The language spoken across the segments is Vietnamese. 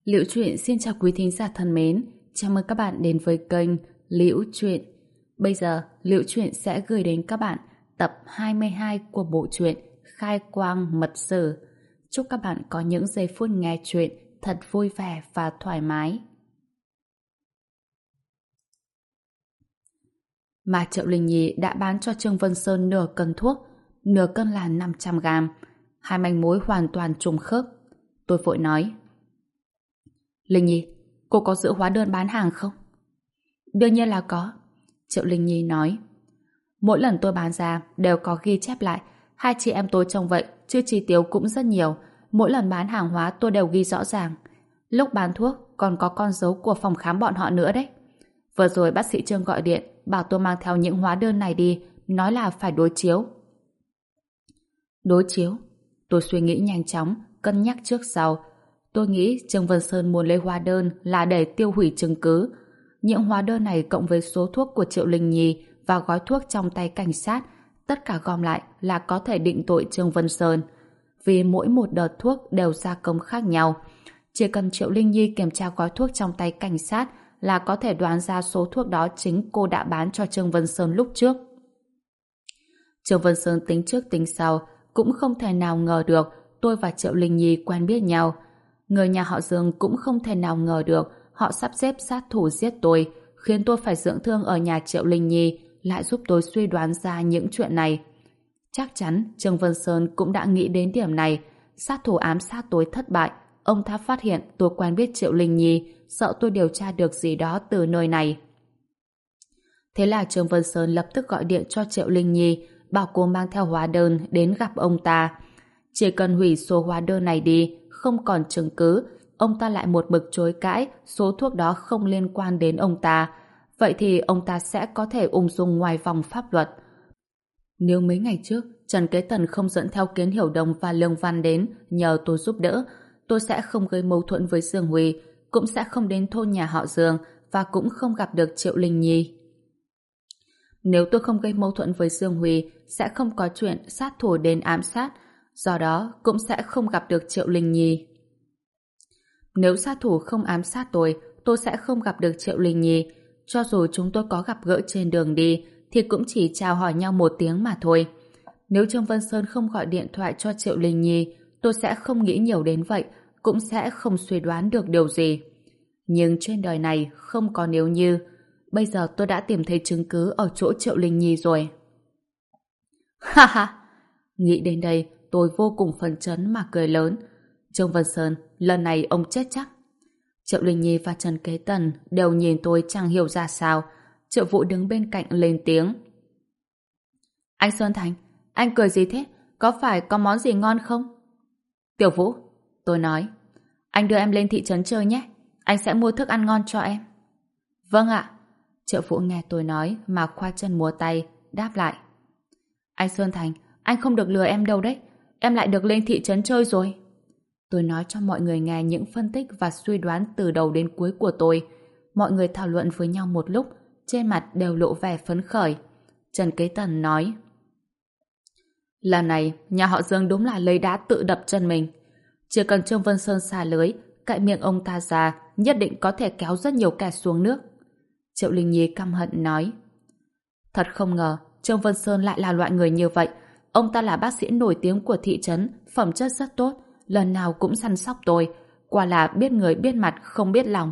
Liễu Chuyện xin chào quý thính giả thân mến, chào mừng các bạn đến với kênh Liễu Chuyện. Bây giờ, Liễu Chuyện sẽ gửi đến các bạn tập 22 của bộ truyện Khai Quang Mật Sử. Chúc các bạn có những giây phút nghe chuyện thật vui vẻ và thoải mái. Mà Triệu Linh Nhi đã bán cho Trương Vân Sơn nửa cân thuốc, nửa cân là 500 gram. Hai manh mối hoàn toàn trùng khớp. Tôi vội nói: Linh Nhi, cô có giữ hóa đơn bán hàng không? Đương nhiên là có. Triệu Linh Nhi nói: Mỗi lần tôi bán ra đều có ghi chép lại. Hai chị em tôi trông vậy, chứ chi tiêu cũng rất nhiều. Mỗi lần bán hàng hóa tôi đều ghi rõ ràng. Lúc bán thuốc còn có con dấu của phòng khám bọn họ nữa đấy. Vừa rồi bác sĩ Trương gọi điện bảo tôi mang theo những hóa đơn này đi, nói là phải đối chiếu. Đối chiếu? Tôi suy nghĩ nhanh chóng, cân nhắc trước sau. Tôi nghĩ Trương Vân Sơn muốn lấy hóa đơn là để tiêu hủy chứng cứ. Những hóa đơn này cộng với số thuốc của Triệu Linh Nhi và gói thuốc trong tay cảnh sát, tất cả gom lại là có thể định tội Trương Vân Sơn. Vì mỗi một đợt thuốc đều gia công khác nhau. Chỉ cần Triệu Linh Nhi kiểm tra gói thuốc trong tay cảnh sát là có thể đoán ra số thuốc đó chính cô đã bán cho Trương Vân Sơn lúc trước. Trương Vân Sơn tính trước tính sau, cũng không thể nào ngờ được tôi và Triệu Linh Nhi quen biết nhau. Người nhà họ Dương cũng không thể nào ngờ được họ sắp xếp sát thủ giết tôi, khiến tôi phải dưỡng thương ở nhà Triệu Linh Nhi, lại giúp tôi suy đoán ra những chuyện này. Chắc chắn Trương Vân Sơn cũng đã nghĩ đến điểm này. Sát thủ ám sát tôi thất bại, ông ta phát hiện tôi quen biết Triệu Linh Nhi, sợ tôi điều tra được gì đó từ nơi này. Thế là Trương Vân Sơn lập tức gọi điện cho Triệu Linh Nhi, bảo cô mang theo hóa đơn đến gặp ông ta. Chỉ cần hủy số hóa đơn này đi, không còn chứng cứ, ông ta lại một mực chối cãi số thuốc đó không liên quan đến ông ta. Vậy thì ông ta sẽ có thể ung dung ngoài vòng pháp luật. Nếu mấy ngày trước Trần Kế Tần không dẫn theo Kiến Hiểu Đồng và Lương Văn đến nhờ tôi giúp đỡ, tôi sẽ không gây mâu thuẫn với Dương Huy, cũng sẽ không đến thôn nhà họ Dương và cũng không gặp được Triệu Linh Nhi. Nếu tôi không gây mâu thuẫn với Dương Huy, sẽ không có chuyện sát thủ đến ám sát, do đó cũng sẽ không gặp được Triệu Linh Nhi. Nếu sát thủ không ám sát tôi sẽ không gặp được Triệu Linh Nhi. Cho dù chúng tôi có gặp gỡ trên đường đi, thì cũng chỉ chào hỏi nhau một tiếng mà thôi. Nếu Trương Vân Sơn không gọi điện thoại cho Triệu Linh Nhi, tôi sẽ không nghĩ nhiều đến vậy, cũng sẽ không suy đoán được điều gì. Nhưng trên đời này không có nếu như. Bây giờ tôi đã tìm thấy chứng cứ ở chỗ Triệu Linh Nhi rồi. Ha ha! Nghĩ đến đây, tôi vô cùng phấn chấn mà cười lớn. Trương Vân Sơn, lần này ông chết chắc. Triệu Linh Nhi và Trần Kế Tần đều nhìn tôi chẳng hiểu ra sao. Triệu Vũ đứng bên cạnh lên tiếng: Anh Sơn Thành, anh cười gì thế? Có phải có món gì ngon không? Tiểu Vũ, tôi nói, anh đưa em lên thị trấn chơi nhé. Anh sẽ mua thức ăn ngon cho em. Vâng ạ. Triệu Vũ nghe tôi nói mà khoa chân múa tay, đáp lại: Anh Sơn Thành, anh không được lừa em đâu đấy. Em lại được lên thị trấn chơi rồi. Tôi nói cho mọi người nghe những phân tích và suy đoán từ đầu đến cuối của tôi. Mọi người thảo luận với nhau một lúc, trên mặt đều lộ vẻ phấn khởi. Trần Kế Tần nói: Lần này, nhà họ Dương đúng là lấy đá tự đập chân mình. Chỉ cần Trương Vân Sơn xả lưới, cạy miệng ông ta ra, nhất định có thể kéo rất nhiều kẻ xuống nước. Triệu Linh Nhi căm hận nói: Thật không ngờ, Trương Vân Sơn lại là loại người như vậy. Ông ta là bác sĩ nổi tiếng của thị trấn, phẩm chất rất tốt, lần nào cũng săn sóc tôi, quả là biết người biết mặt không biết lòng.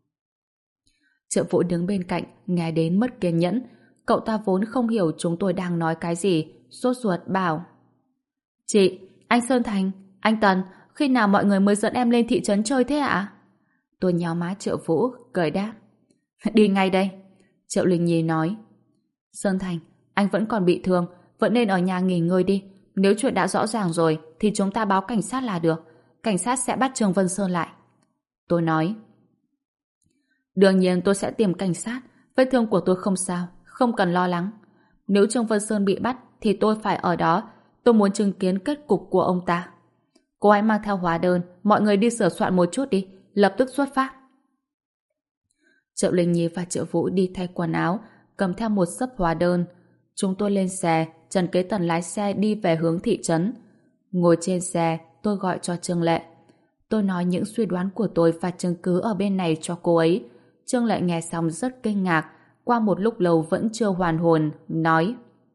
Triệu Vũ đứng bên cạnh nghe đến mất kiên nhẫn. Cậu ta vốn không hiểu chúng tôi đang nói cái gì, sốt ruột bảo: Chị, anh Sơn Thành, anh Tần, khi nào mọi người mới dẫn em lên thị trấn chơi thế ạ? Tôi nhéo má Triệu Vũ, cười đáp: Đi ngay đây. Triệu Linh Nhi nói: Sơn Thành, anh vẫn còn bị thương, vẫn nên ở nhà nghỉ ngơi đi. Nếu chuyện đã rõ ràng rồi thì chúng ta báo cảnh sát là được. Cảnh sát sẽ bắt Trương Vân Sơn lại. Tôi nói: Đương nhiên tôi sẽ tìm cảnh sát. Vết thương của tôi không sao, không cần lo lắng. Nếu Trương Vân Sơn bị bắt thì tôi phải ở đó. Tôi muốn chứng kiến kết cục của ông ta. Cô hãy mang theo hóa đơn, mọi người đi sửa soạn một chút đi, lập tức xuất phát. Triệu Linh Nhi và Triệu Vũ đi thay quần áo, cầm theo một xấp hóa đơn. Chúng tôi lên xe, Trần Kế Tần lái xe đi về hướng thị trấn. Ngồi trên xe, tôi gọi cho Trương Lệ. Tôi nói những suy đoán của tôi và chứng cứ ở bên này cho cô ấy. Trương Lệ nghe xong rất kinh ngạc, qua một lúc lâu vẫn chưa hoàn hồn, nói: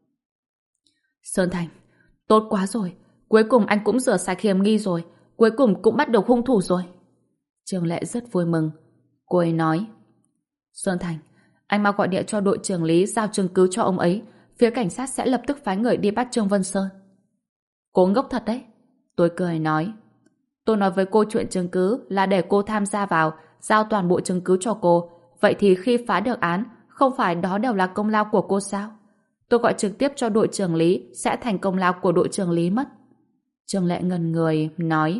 Sơn Thành, tốt quá rồi, cuối cùng anh cũng rửa sạch hiểm nghi rồi, cuối cùng cũng bắt được hung thủ rồi. Trương Lệ rất vui mừng. Cô ấy nói: Sơn Thành, anh mau gọi điện cho đội trưởng Lý giao chứng cứ cho ông ấy, phía cảnh sát sẽ lập tức phái người đi bắt Trương Vân Sơn. Cô ngốc thật đấy. Tôi cười nói: Tôi nói với cô chuyện chứng cứ là để cô tham gia vào, giao toàn bộ chứng cứ cho cô. Vậy thì khi phá được án, không phải đó đều là công lao của cô sao? Tôi gọi trực tiếp cho đội trưởng Lý sẽ thành công lao của đội trưởng Lý mất. Trương Lệ ngần người, nói: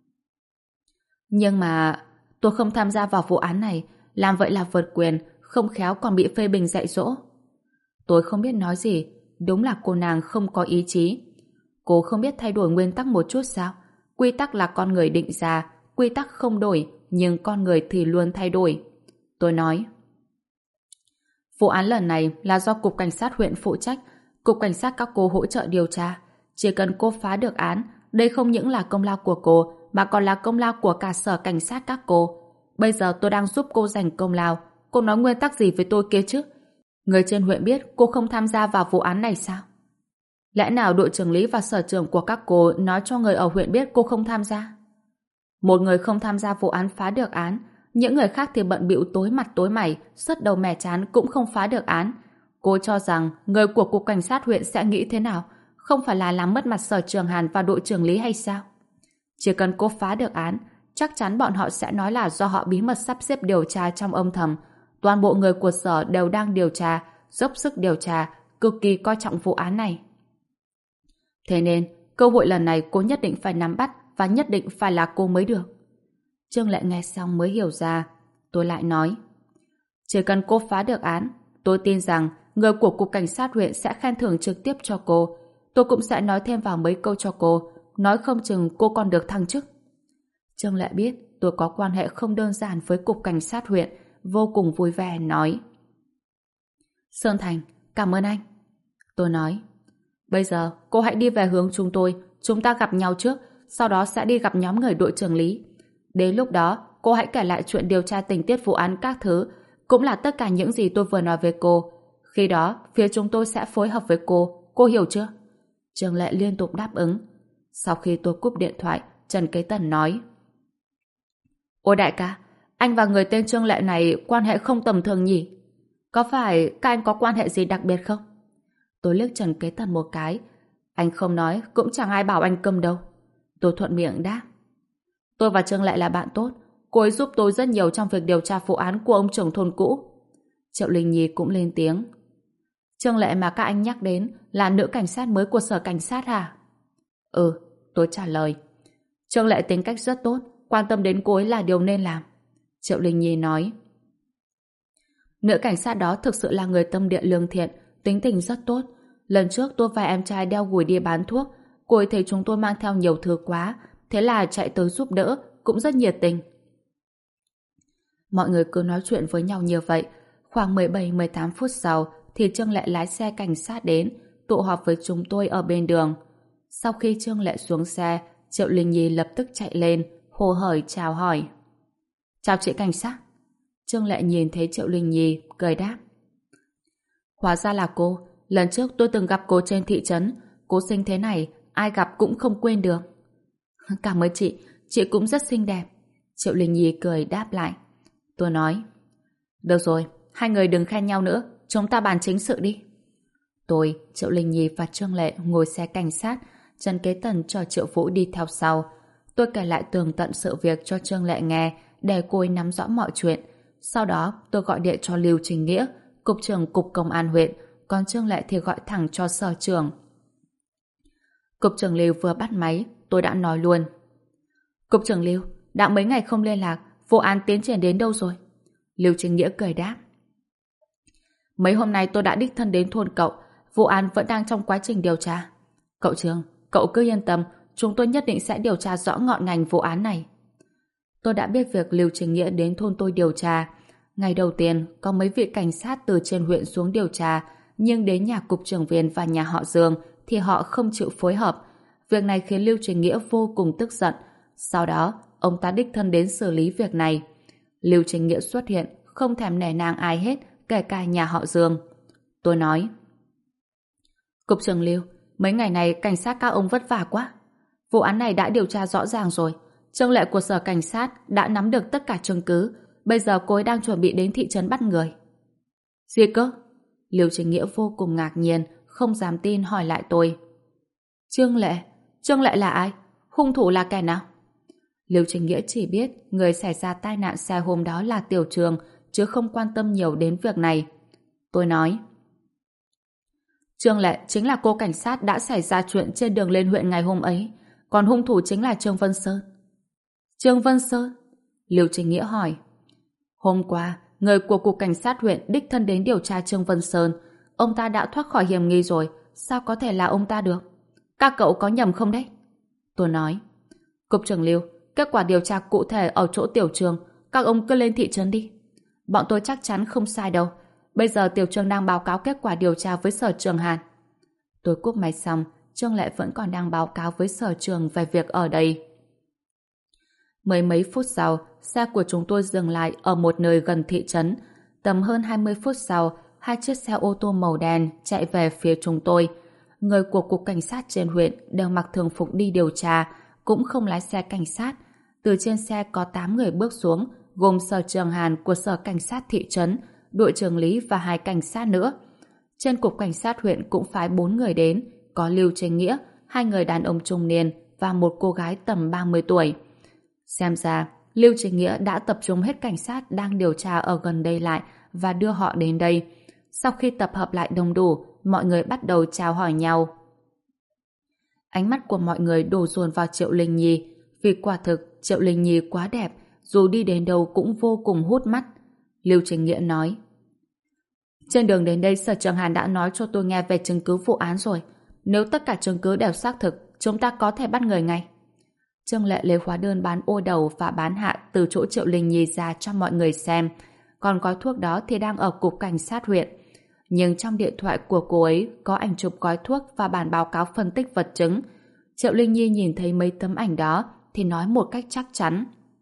Nhưng mà tôi không tham gia vào vụ án này, làm vậy là vượt quyền, không khéo còn bị phê bình dạy dỗ. Tôi không biết nói gì, đúng là cô nàng không có ý chí. Cô không biết thay đổi nguyên tắc một chút sao? Quy tắc là con người định ra, quy tắc không đổi, nhưng con người thì luôn thay đổi. Tôi nói: Vụ án lần này là do Cục Cảnh sát huyện phụ trách, Cục Cảnh sát các cô hỗ trợ điều tra. Chỉ cần cô phá được án, đây không những là công lao của cô, mà còn là công lao của cả sở cảnh sát các cô. Bây giờ tôi đang giúp cô giành công lao. Cô nói nguyên tắc gì với tôi kia chứ? Người trên huyện biết cô không tham gia vào vụ án này sao? Lẽ nào đội trưởng Lý và sở trưởng của các cô nói cho người ở huyện biết cô không tham gia? Một người không tham gia vụ án phá được án, những người khác thì bận bịu tối mặt tối mày, sứt đầu mẻ chán cũng không phá được án. Cô cho rằng người của Cục Cảnh sát huyện sẽ nghĩ thế nào? Không phải là làm mất mặt sở trưởng Hàn và đội trưởng Lý hay sao? Chỉ cần cô phá được án, chắc chắn bọn họ sẽ nói là do họ bí mật sắp xếp điều tra trong âm thầm. Toàn bộ người của sở đều đang điều tra, dốc sức điều tra, cực kỳ coi trọng vụ án này. Thế nên, cơ hội lần này cô nhất định phải nắm bắt và nhất định phải là cô mới được. Trương Lệ nghe xong mới hiểu ra. Tôi lại nói: Chỉ cần cô phá được án, tôi tin rằng người của Cục Cảnh sát huyện sẽ khen thưởng trực tiếp cho cô. Tôi cũng sẽ nói thêm vào mấy câu cho cô, nói không chừng cô còn được thăng chức. Trương Lệ biết tôi có quan hệ không đơn giản với Cục Cảnh sát huyện, vô cùng vui vẻ nói: Sơn Thành, cảm ơn anh. Tôi nói: Bây giờ cô hãy đi về hướng chúng ta gặp nhau trước, sau đó sẽ đi gặp nhóm người đội trưởng Lý. Đến lúc đó, cô hãy kể lại chuyện điều tra tình tiết vụ án các thứ, cũng là tất cả những gì tôi vừa nói với cô. Khi đó, phía chúng tôi sẽ phối hợp với cô hiểu chưa? Trương Lệ liên tục đáp ứng. Sau khi tôi cúp điện thoại, Trần Kế Tần nói: Ôi đại ca, anh và người tên Trương Lệ này quan hệ không tầm thường nhỉ? Có phải các anh có quan hệ gì đặc biệt không? Tôi liếc Trần Kế Tần một cái. Anh không nói, cũng chẳng ai bảo anh câm đâu. Tôi thuận miệng đáp: Tôi và Trương Lệ là bạn tốt, cô ấy giúp tôi rất nhiều trong việc điều tra vụ án của ông trưởng thôn cũ. Triệu Linh Nhi cũng lên tiếng: Trương Lệ mà các anh nhắc đến là nữ cảnh sát mới của sở cảnh sát hả? Ừ, tôi trả lời. Trương Lệ tính cách rất tốt, quan tâm đến cô ấy là điều nên làm. Triệu Linh Nhi nói: Nữ cảnh sát đó thực sự là người tâm địa lương thiện, tính tình rất tốt. Lần trước tôi và em trai đeo gùi đi bán thuốc, cô ấy thấy chúng tôi mang theo nhiều thứ quá, thế là chạy tới giúp đỡ, cũng rất nhiệt tình. Mọi người cứ nói chuyện với nhau như vậy. Khoảng 17-18 phút sau thì Trương Lệ lái xe cảnh sát đến, tụ họp với chúng tôi ở bên đường. Sau khi Trương Lệ xuống xe, Triệu Linh Nhi lập tức chạy lên, hồ hởi chào hỏi: Chào chị cảnh sát. Trương Lệ nhìn thấy Triệu Linh Nhi, cười đáp: Hóa ra là cô. Lần trước tôi từng gặp cô trên thị trấn. Cô xinh thế này, ai gặp cũng không quên được. Cảm ơn chị cũng rất xinh đẹp. Triệu Linh Nhi cười đáp lại. Tôi nói: Được rồi, hai người đừng khen nhau nữa, chúng ta bàn chính sự đi. Tôi, Triệu Linh Nhi và Trương Lệ ngồi xe cảnh sát, Trần Kế Tần cho Triệu Vũ đi theo sau. Tôi kể lại tường tận sự việc cho Trương Lệ nghe, để cô ấy nắm rõ mọi chuyện. Sau đó tôi gọi điện cho Lưu Trình Nghĩa, cục trưởng Cục Công an huyện, còn Trương Lệ thì gọi thẳng cho sở trưởng. Cục trưởng Lưu vừa bắt máy, tôi đã nói luôn: Cục trưởng Lưu, đã mấy ngày không liên lạc, vụ án tiến triển đến đâu rồi? Lưu Trình Nghĩa cười đáp: Mấy hôm nay tôi đã đích thân đến thôn cậu, vụ án vẫn đang trong quá trình điều tra. Cậu trưởng, cậu cứ yên tâm, chúng tôi nhất định sẽ điều tra rõ ngọn ngành vụ án này. Tôi đã biết việc Lưu Trình Nghĩa đến thôn tôi điều tra. Ngày đầu tiên, có mấy vị cảnh sát từ trên huyện xuống điều tra, nhưng đến nhà cục trưởng Viên và nhà họ Dương thì họ không chịu phối hợp. Việc này khiến Lưu Trình Nghĩa vô cùng tức giận. Sau đó, ông ta đích thân đến xử lý việc này. Lưu Chính Nghĩa xuất hiện, không thèm nể nang ai hết, kể cả nhà họ Dương. Tôi nói: Cục trưởng Lưu, mấy ngày này cảnh sát các ông vất vả quá. Vụ án này đã điều tra rõ ràng rồi. Trương Lệ của sở cảnh sát đã nắm được tất cả chứng cứ. Bây giờ cô ấy đang chuẩn bị đến thị trấn bắt người. Gì cơ? Lưu Chính Nghĩa vô cùng ngạc nhiên, không dám tin hỏi lại tôi. Trương Lệ? Trương Lệ là ai? Hung thủ là kẻ nào? Lưu Chính Nghĩa chỉ biết người xảy ra tai nạn xe hôm đó là Tiểu Trường, chứ không quan tâm nhiều đến việc này. Tôi nói: Trương Lệ chính là cô cảnh sát đã xảy ra chuyện trên đường lên huyện ngày hôm ấy, còn hung thủ chính là Trương Vân Sơn. Trương Vân Sơn? Lưu Chính Nghĩa hỏi. Hôm qua, người của cục cảnh sát huyện đích thân đến điều tra Trương Vân Sơn. Ông ta đã thoát khỏi hiểm nghi rồi, sao có thể là ông ta được? Các cậu có nhầm không đấy? Tôi nói: Cục trưởng Lưu, kết quả điều tra cụ thể ở chỗ Tiểu Trường, các ông cứ lên thị trấn đi. Bọn tôi chắc chắn không sai đâu. Bây giờ Tiểu Trường đang báo cáo kết quả điều tra với Sở Trường Hàn. Tôi cúp máy xong, Trương Lệ vẫn còn đang báo cáo với Sở Trường về việc ở đây. Mấy phút sau, xe của chúng tôi dừng lại ở một nơi gần thị trấn. Tầm hơn 20 phút sau, hai chiếc xe ô tô màu đen chạy về phía chúng tôi. Người của cục cảnh sát trên huyện đều mặc thường phục đi điều tra, cũng không lái xe cảnh sát. Từ trên xe có 8 người bước xuống, gồm Sở Trường Hàn của Sở Cảnh sát thị trấn, đội trưởng Lý và 2 cảnh sát nữa. Trên cục cảnh sát huyện cũng phái 4 người đến, có Lưu Chính Nghĩa, 2 người đàn ông trung niên và một cô gái tầm 30 tuổi. Xem ra, Lưu Chính Nghĩa đã tập trung hết cảnh sát đang điều tra ở gần đây lại và đưa họ đến đây. Sau khi tập hợp lại đông đủ, mọi người bắt đầu chào hỏi nhau. Ánh mắt của mọi người đổ dồn vào Triệu Linh Nhi, vì quả thực Triệu Linh Nhi quá đẹp, dù đi đến đâu cũng vô cùng hút mắt. Lưu Chính Nghĩa nói: Trên đường đến đây Sở Trường Hàn đã nói cho tôi nghe về chứng cứ vụ án rồi. Nếu tất cả chứng cứ đều xác thực, chúng ta có thể bắt người ngay. Trương Lệ lấy hóa đơn bán ô đầu và bán hạ từ chỗ Triệu Linh Nhi ra cho mọi người xem. Còn gói thuốc đó thì đang ở cục cảnh sát huyện. Nhưng trong điện thoại của cô ấy có ảnh chụp gói thuốc và bản báo cáo phân tích vật chứng. Triệu Linh Nhi nhìn thấy mấy tấm ảnh đó thì nói một cách chắc chắn: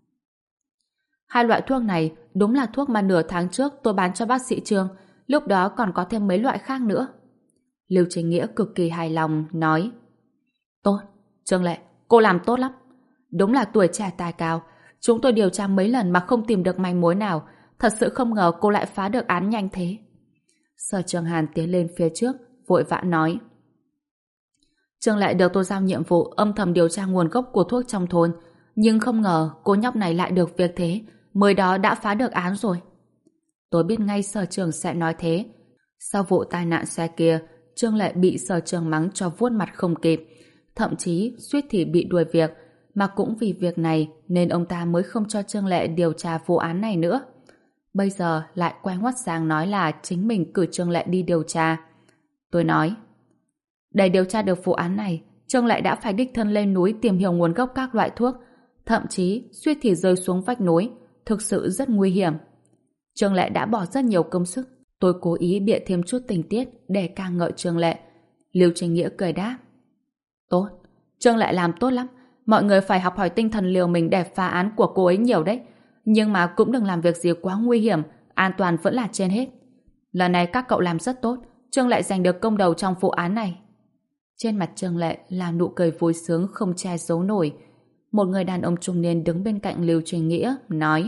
Hai loại thuốc này đúng là thuốc mà nửa tháng trước tôi bán cho bác sĩ Trương. Lúc đó còn có thêm mấy loại khác nữa. Lưu Chính Nghĩa cực kỳ hài lòng nói: Tốt, Trương Lệ, cô làm tốt lắm. Đúng là tuổi trẻ tài cao. Chúng tôi điều tra mấy lần mà không tìm được manh mối nào. Thật sự không ngờ cô lại phá được án nhanh thế. Sở Trường Hàn tiến lên phía trước, vội vã nói: Trương Lệ được tôi giao nhiệm vụ âm thầm điều tra nguồn gốc của thuốc trong thôn. Nhưng không ngờ cô nhóc này lại được việc thế. Mới đó đã phá được án rồi. Tôi biết ngay Sở Trường sẽ nói thế. Sau vụ tai nạn xe kia, Trương Lệ bị Sở Trường mắng cho vuốt mặt không kịp. Thậm chí suýt thì bị đuổi việc. Mà cũng vì việc này nên ông ta mới không cho Trương Lệ điều tra vụ án này nữa. Bây giờ lại quay ngoắt sang nói là chính mình cử Trương Lệ đi điều tra. Tôi nói: Để điều tra được vụ án này, Trương Lệ đã phải đích thân lên núi tìm hiểu nguồn gốc các loại thuốc, thậm chí suýt thì rơi xuống vách núi, thực sự rất nguy hiểm. Trương Lệ đã bỏ rất nhiều công sức. Tôi cố ý bịa thêm chút tình tiết để ca ngợi Trương Lệ. Lưu Chính Nghĩa cười đáp: Tốt, Trương Lệ làm tốt lắm. Mọi người phải học hỏi tinh thần liều mình để phá án của cô ấy nhiều đấy. Nhưng mà cũng đừng làm việc gì quá nguy hiểm, an toàn vẫn là trên hết. Lần này các cậu làm rất tốt, Trương Lệ giành được công đầu trong vụ án này. Trên mặt Trương Lệ là nụ cười vui sướng không che giấu nổi. Một người đàn ông trung niên đứng bên cạnh Lưu Chính Nghĩa nói: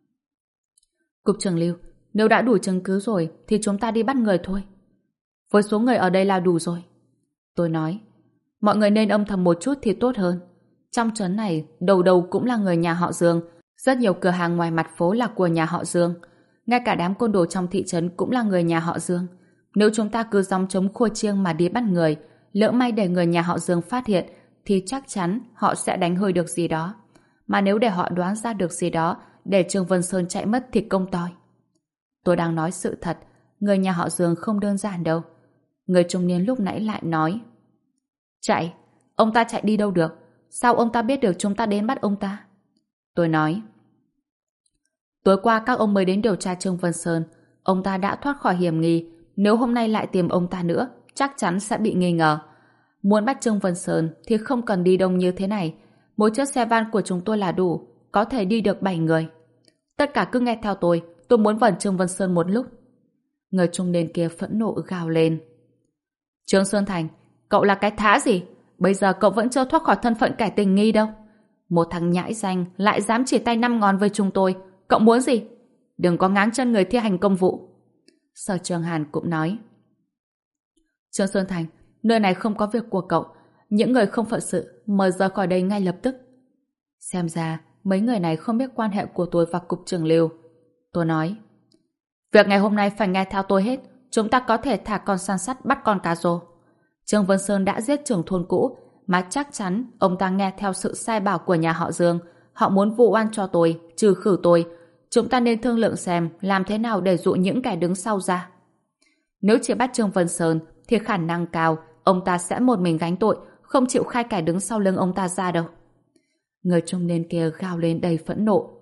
Cục trưởng Lưu, nếu đã đủ chứng cứ rồi thì chúng ta đi bắt người thôi. Với số người ở đây là đủ rồi. Tôi nói: Mọi người nên âm thầm một chút thì tốt hơn. Trong trấn này đầu đầu cũng là người nhà họ Dương. Rất nhiều cửa hàng ngoài mặt phố là của nhà họ Dương. Ngay cả đám côn đồ trong thị trấn cũng là người nhà họ Dương. Nếu chúng ta cứ gióng trống khua chiêng mà đi bắt người, lỡ may để người nhà họ Dương phát hiện thì chắc chắn họ sẽ đánh hơi được gì đó. Mà nếu để họ đoán ra được gì đó để Trương Vân Sơn chạy mất thì công toi. Tôi đang nói sự thật, người nhà họ Dương không đơn giản đâu. Người trung niên lúc nãy lại nói: Chạy? Ông ta chạy đi đâu được? Sao ông ta biết được chúng ta đến bắt ông ta? Tôi nói: Tối qua các ông mới đến điều tra Trương Vân Sơn. Ông ta đã thoát khỏi hiểm nghi. Nếu hôm nay lại tìm ông ta nữa, chắc chắn sẽ bị nghi ngờ. Muốn bắt Trương Vân Sơn thì không cần đi đông như thế này. Mỗi chiếc xe van của chúng tôi là đủ. có thể đi được 7 người. Tất cả cứ nghe theo tôi muốn vần Trương Vân Sơn một lúc. Người trung niên kia phẫn nộ gào lên. Trương Sơn Thành, cậu là cái thá gì? Bây giờ cậu vẫn chưa thoát khỏi thân phận kẻ tình nghi đâu. Một thằng nhãi danh lại dám chỉ tay 5 ngón với chúng tôi. Cậu muốn gì? Đừng có ngáng chân người thi hành công vụ. Sở Trường Hàn cũng nói. Trương Sơn Thành, nơi này không có việc của cậu. Những người không phận sự mời rời khỏi đây ngay lập tức. Xem ra mấy người này không biết quan hệ của tôi và cục trưởng Lưu. Tôi nói, việc ngày hôm nay phải nghe theo tôi hết. Chúng ta có thể thả con săn sắt bắt con cá rô. Trương Vân Sơn đã giết trưởng thôn cũ, mà chắc chắn ông ta nghe theo sự sai bảo của nhà họ Dương. Họ muốn vụ oan cho tôi, trừ khử tôi. Chúng ta nên thương lượng xem làm thế nào để dụ những kẻ đứng sau ra. Nếu chỉ bắt Trương Vân Sơn thì khả năng cao ông ta sẽ một mình gánh tội, không chịu khai kẻ đứng sau lưng ông ta ra đâu. Người trung niên kia gào lên đầy phẫn nộ.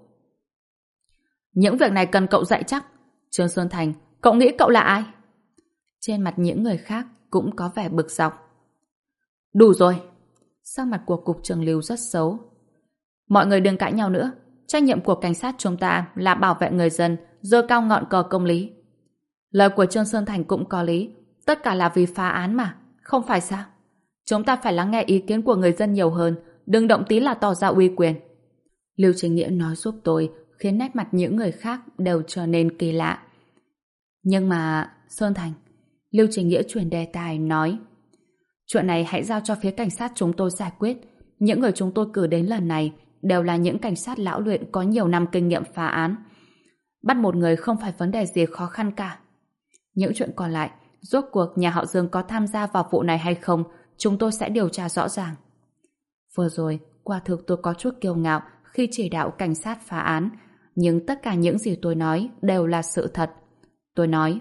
Những việc này cần cậu dạy chắc. Trương Xuân Thành, cậu nghĩ cậu là ai? Trên mặt những người khác cũng có vẻ bực dọc. Đủ rồi. Sắc mặt của cục trưởng Lưu rất xấu. Mọi người đừng cãi nhau nữa. Trách nhiệm của cảnh sát chúng ta là bảo vệ người dân, giơ cao ngọn cờ công lý. Lời của Trương Xuân Thành cũng có lý. Tất cả là vì phá án mà. Không phải sao? Chúng ta phải lắng nghe ý kiến của người dân nhiều hơn. Đừng động tí là tỏ ra uy quyền. Lưu Chính Nghĩa nói giúp tôi, khiến nét mặt những người khác đều trở nên kỳ lạ. Nhưng mà... Sơn Thành... Lưu Chính Nghĩa chuyển đề tài nói, chuyện này hãy giao cho phía cảnh sát chúng tôi giải quyết. Những người chúng tôi cử đến lần này đều là những cảnh sát lão luyện có nhiều năm kinh nghiệm phá án. Bắt một người không phải vấn đề gì khó khăn cả. Những chuyện còn lại, rốt cuộc nhà họ Dương có tham gia vào vụ này hay không, chúng tôi sẽ điều tra rõ ràng. Vừa rồi, quả thực tôi có chút kiêu ngạo khi chỉ đạo cảnh sát phá án, nhưng tất cả những gì tôi nói đều là sự thật. Tôi nói,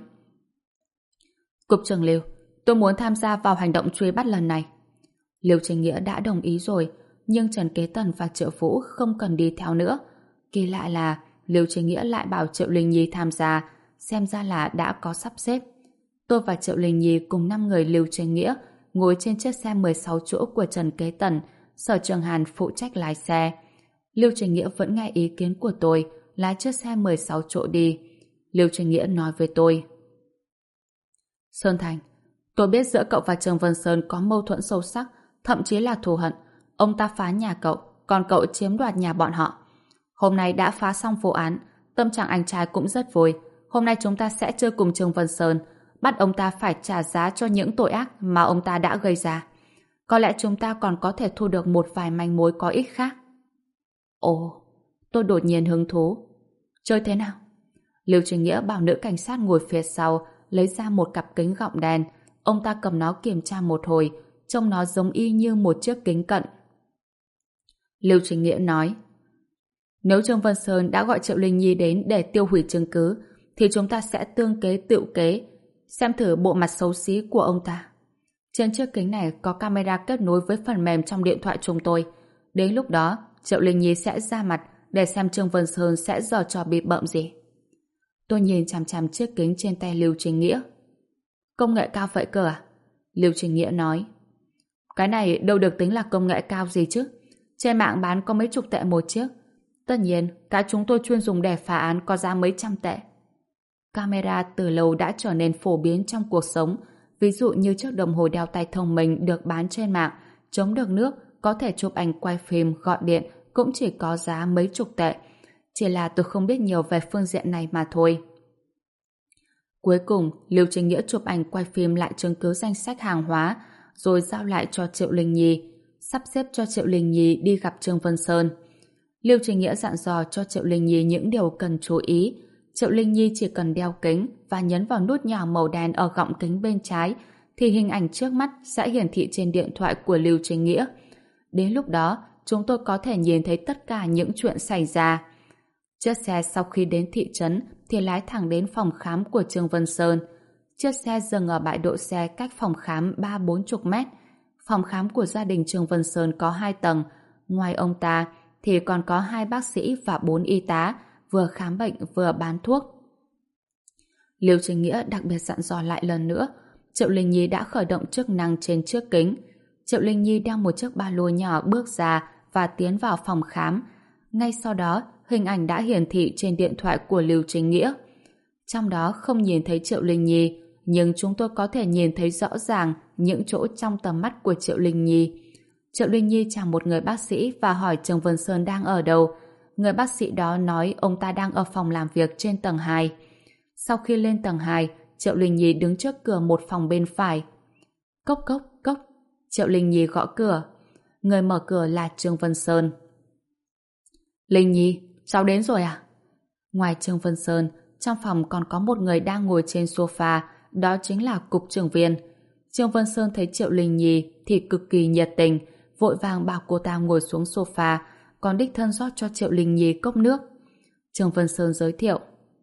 Cục trưởng Lưu, tôi muốn tham gia vào hành động truy bắt lần này. Lưu Chính Nghĩa đã đồng ý rồi, nhưng Trần Kế Tần và Triệu Vũ không cần đi theo nữa. Kỳ lạ là Lưu Chính Nghĩa lại bảo Triệu Linh Nhi tham gia, xem ra là đã có sắp xếp. Tôi và Triệu Linh Nhi cùng 5 người Lưu Chính Nghĩa ngồi trên chiếc xe 16 chỗ của Trần Kế Tần, Sở Trường Hàn phụ trách lái xe. Lưu Chính Nghĩa vẫn nghe ý kiến của tôi, lái chiếc xe 16 chỗ đi. Lưu Chính Nghĩa nói với tôi, Sơn Thành, tôi biết giữa cậu và Trương Vân Sơn có mâu thuẫn sâu sắc, thậm chí là thù hận. Ông ta phá nhà cậu, còn cậu chiếm đoạt nhà bọn họ. Hôm nay đã phá xong vụ án, tâm trạng anh trai cũng rất vui. Hôm nay chúng ta sẽ chơi cùng Trương Vân Sơn, bắt ông ta phải trả giá cho những tội ác mà ông ta đã gây ra. Có lẽ chúng ta còn có thể thu được một vài manh mối có ích khác. Ồ, tôi đột nhiên hứng thú. Chơi thế nào? Lưu Chính Nghĩa bảo nữ cảnh sát ngồi phía sau lấy ra một cặp kính gọng đèn. Ông ta cầm nó kiểm tra một hồi, trông nó giống y như một chiếc kính cận. Lưu Chính Nghĩa nói, nếu Trương Vân Sơn đã gọi Triệu Linh Nhi đến để tiêu hủy chứng cứ, thì chúng ta sẽ tương kế tựu kế, xem thử bộ mặt xấu xí của ông ta. Trên chiếc kính này có camera kết nối với phần mềm trong điện thoại chúng tôi. Đến lúc đó, Triệu Linh Nhi sẽ ra mặt để xem Trương Vân Sơn sẽ giở trò bịp bợm gì. Tôi nhìn chằm chằm chiếc kính trên tay Lưu Chính Nghĩa. Công nghệ cao vậy cơ à? Lưu Chính Nghĩa nói, cái này đâu được tính là công nghệ cao gì chứ. Trên mạng bán có mấy chục tệ một chiếc. Tất nhiên, cái chúng tôi chuyên dùng để phá án có giá mấy trăm tệ. Camera từ lâu đã trở nên phổ biến trong cuộc sống. Ví dụ như chiếc đồng hồ đeo tay thông minh được bán trên mạng, chống được nước, có thể chụp ảnh quay phim, gọi điện, cũng chỉ có giá mấy chục tệ. Chỉ là tôi không biết nhiều về phương diện này mà thôi. Cuối cùng, Lưu Chính Nghĩa chụp ảnh quay phim lại chứng cứ danh sách hàng hóa, rồi giao lại cho Triệu Linh Nhi, sắp xếp cho Triệu Linh Nhi đi gặp Trương Vân Sơn. Lưu Chính Nghĩa dặn dò cho Triệu Linh Nhi những điều cần chú ý. Triệu Linh Nhi chỉ cần đeo kính và nhấn vào nút nhỏ màu đen ở gọng kính bên trái, thì hình ảnh trước mắt sẽ hiển thị trên điện thoại của Lưu Chính Nghĩa. Đến lúc đó, chúng tôi có thể nhìn thấy tất cả những chuyện xảy ra. Chiếc xe sau khi đến thị trấn thì lái thẳng đến phòng khám của Trương Vân Sơn. Chiếc xe dừng ở bãi đỗ xe cách phòng khám 30-40 mét. Phòng khám của gia đình Trương Vân Sơn có 2 tầng. Ngoài ông ta thì còn có 2 bác sĩ và 4 y tá, vừa khám bệnh vừa bán thuốc. Lưu Chính Nghĩa đặc biệt dặn dò lại lần nữa. Triệu Linh Nhi đã khởi động chức năng trên chiếc kính. Triệu Linh Nhi đeo một chiếc ba lô nhỏ bước ra và tiến vào phòng khám. Ngay sau đó, hình ảnh đã hiển thị trên điện thoại của Lưu Chính Nghĩa. Trong đó không nhìn thấy Triệu Linh Nhi, nhưng chúng tôi có thể nhìn thấy rõ ràng những chỗ trong tầm mắt của Triệu Linh Nhi. Triệu Linh Nhi chào một người bác sĩ và hỏi Trương Vân Sơn đang ở đâu. Người bác sĩ đó nói ông ta đang ở phòng làm việc trên tầng 2. Sau khi lên tầng 2, Triệu Linh Nhi đứng trước cửa một phòng bên phải. Cốc cốc cốc. Triệu Linh Nhi gõ cửa. Người mở cửa là Trương Vân Sơn. Linh Nhi, cháu đến rồi à? Ngoài Trương Vân Sơn, trong phòng còn có một người đang ngồi trên sofa, đó chính là cục trưởng viên. Trương Vân Sơn thấy Triệu Linh Nhi thì cực kỳ nhiệt tình, vội vàng bảo cô ta ngồi xuống sofa, còn đích thân rót cho Triệu Linh Nhi cốc nước. Trương Vân Sơn giới thiệu.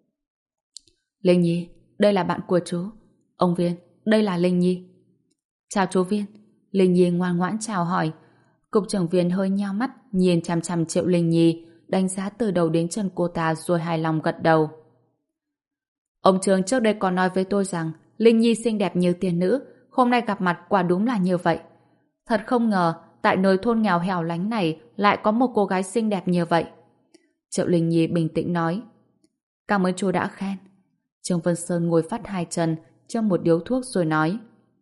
Linh Nhi, đây là bạn của chú. Ông Viên, đây là Linh Nhi. Chào chú Viên. Linh Nhi ngoan ngoãn chào hỏi. Cục trưởng Viên hơi nheo mắt, nhìn chằm chằm Triệu Linh Nhi, đánh giá từ đầu đến chân cô ta rồi hài lòng gật đầu. Ông Trương trước đây còn nói với tôi rằng Linh Nhi xinh đẹp như tiên nữ, hôm nay gặp mặt quả đúng là như vậy. Thật không ngờ, tại nơi thôn nghèo hẻo lánh này lại có một cô gái xinh đẹp như vậy. Triệu Linh Nhi bình tĩnh nói. Cảm ơn chú đã khen. Trương Vân Sơn ngồi phắt hai chân, châm một điếu thuốc rồi nói.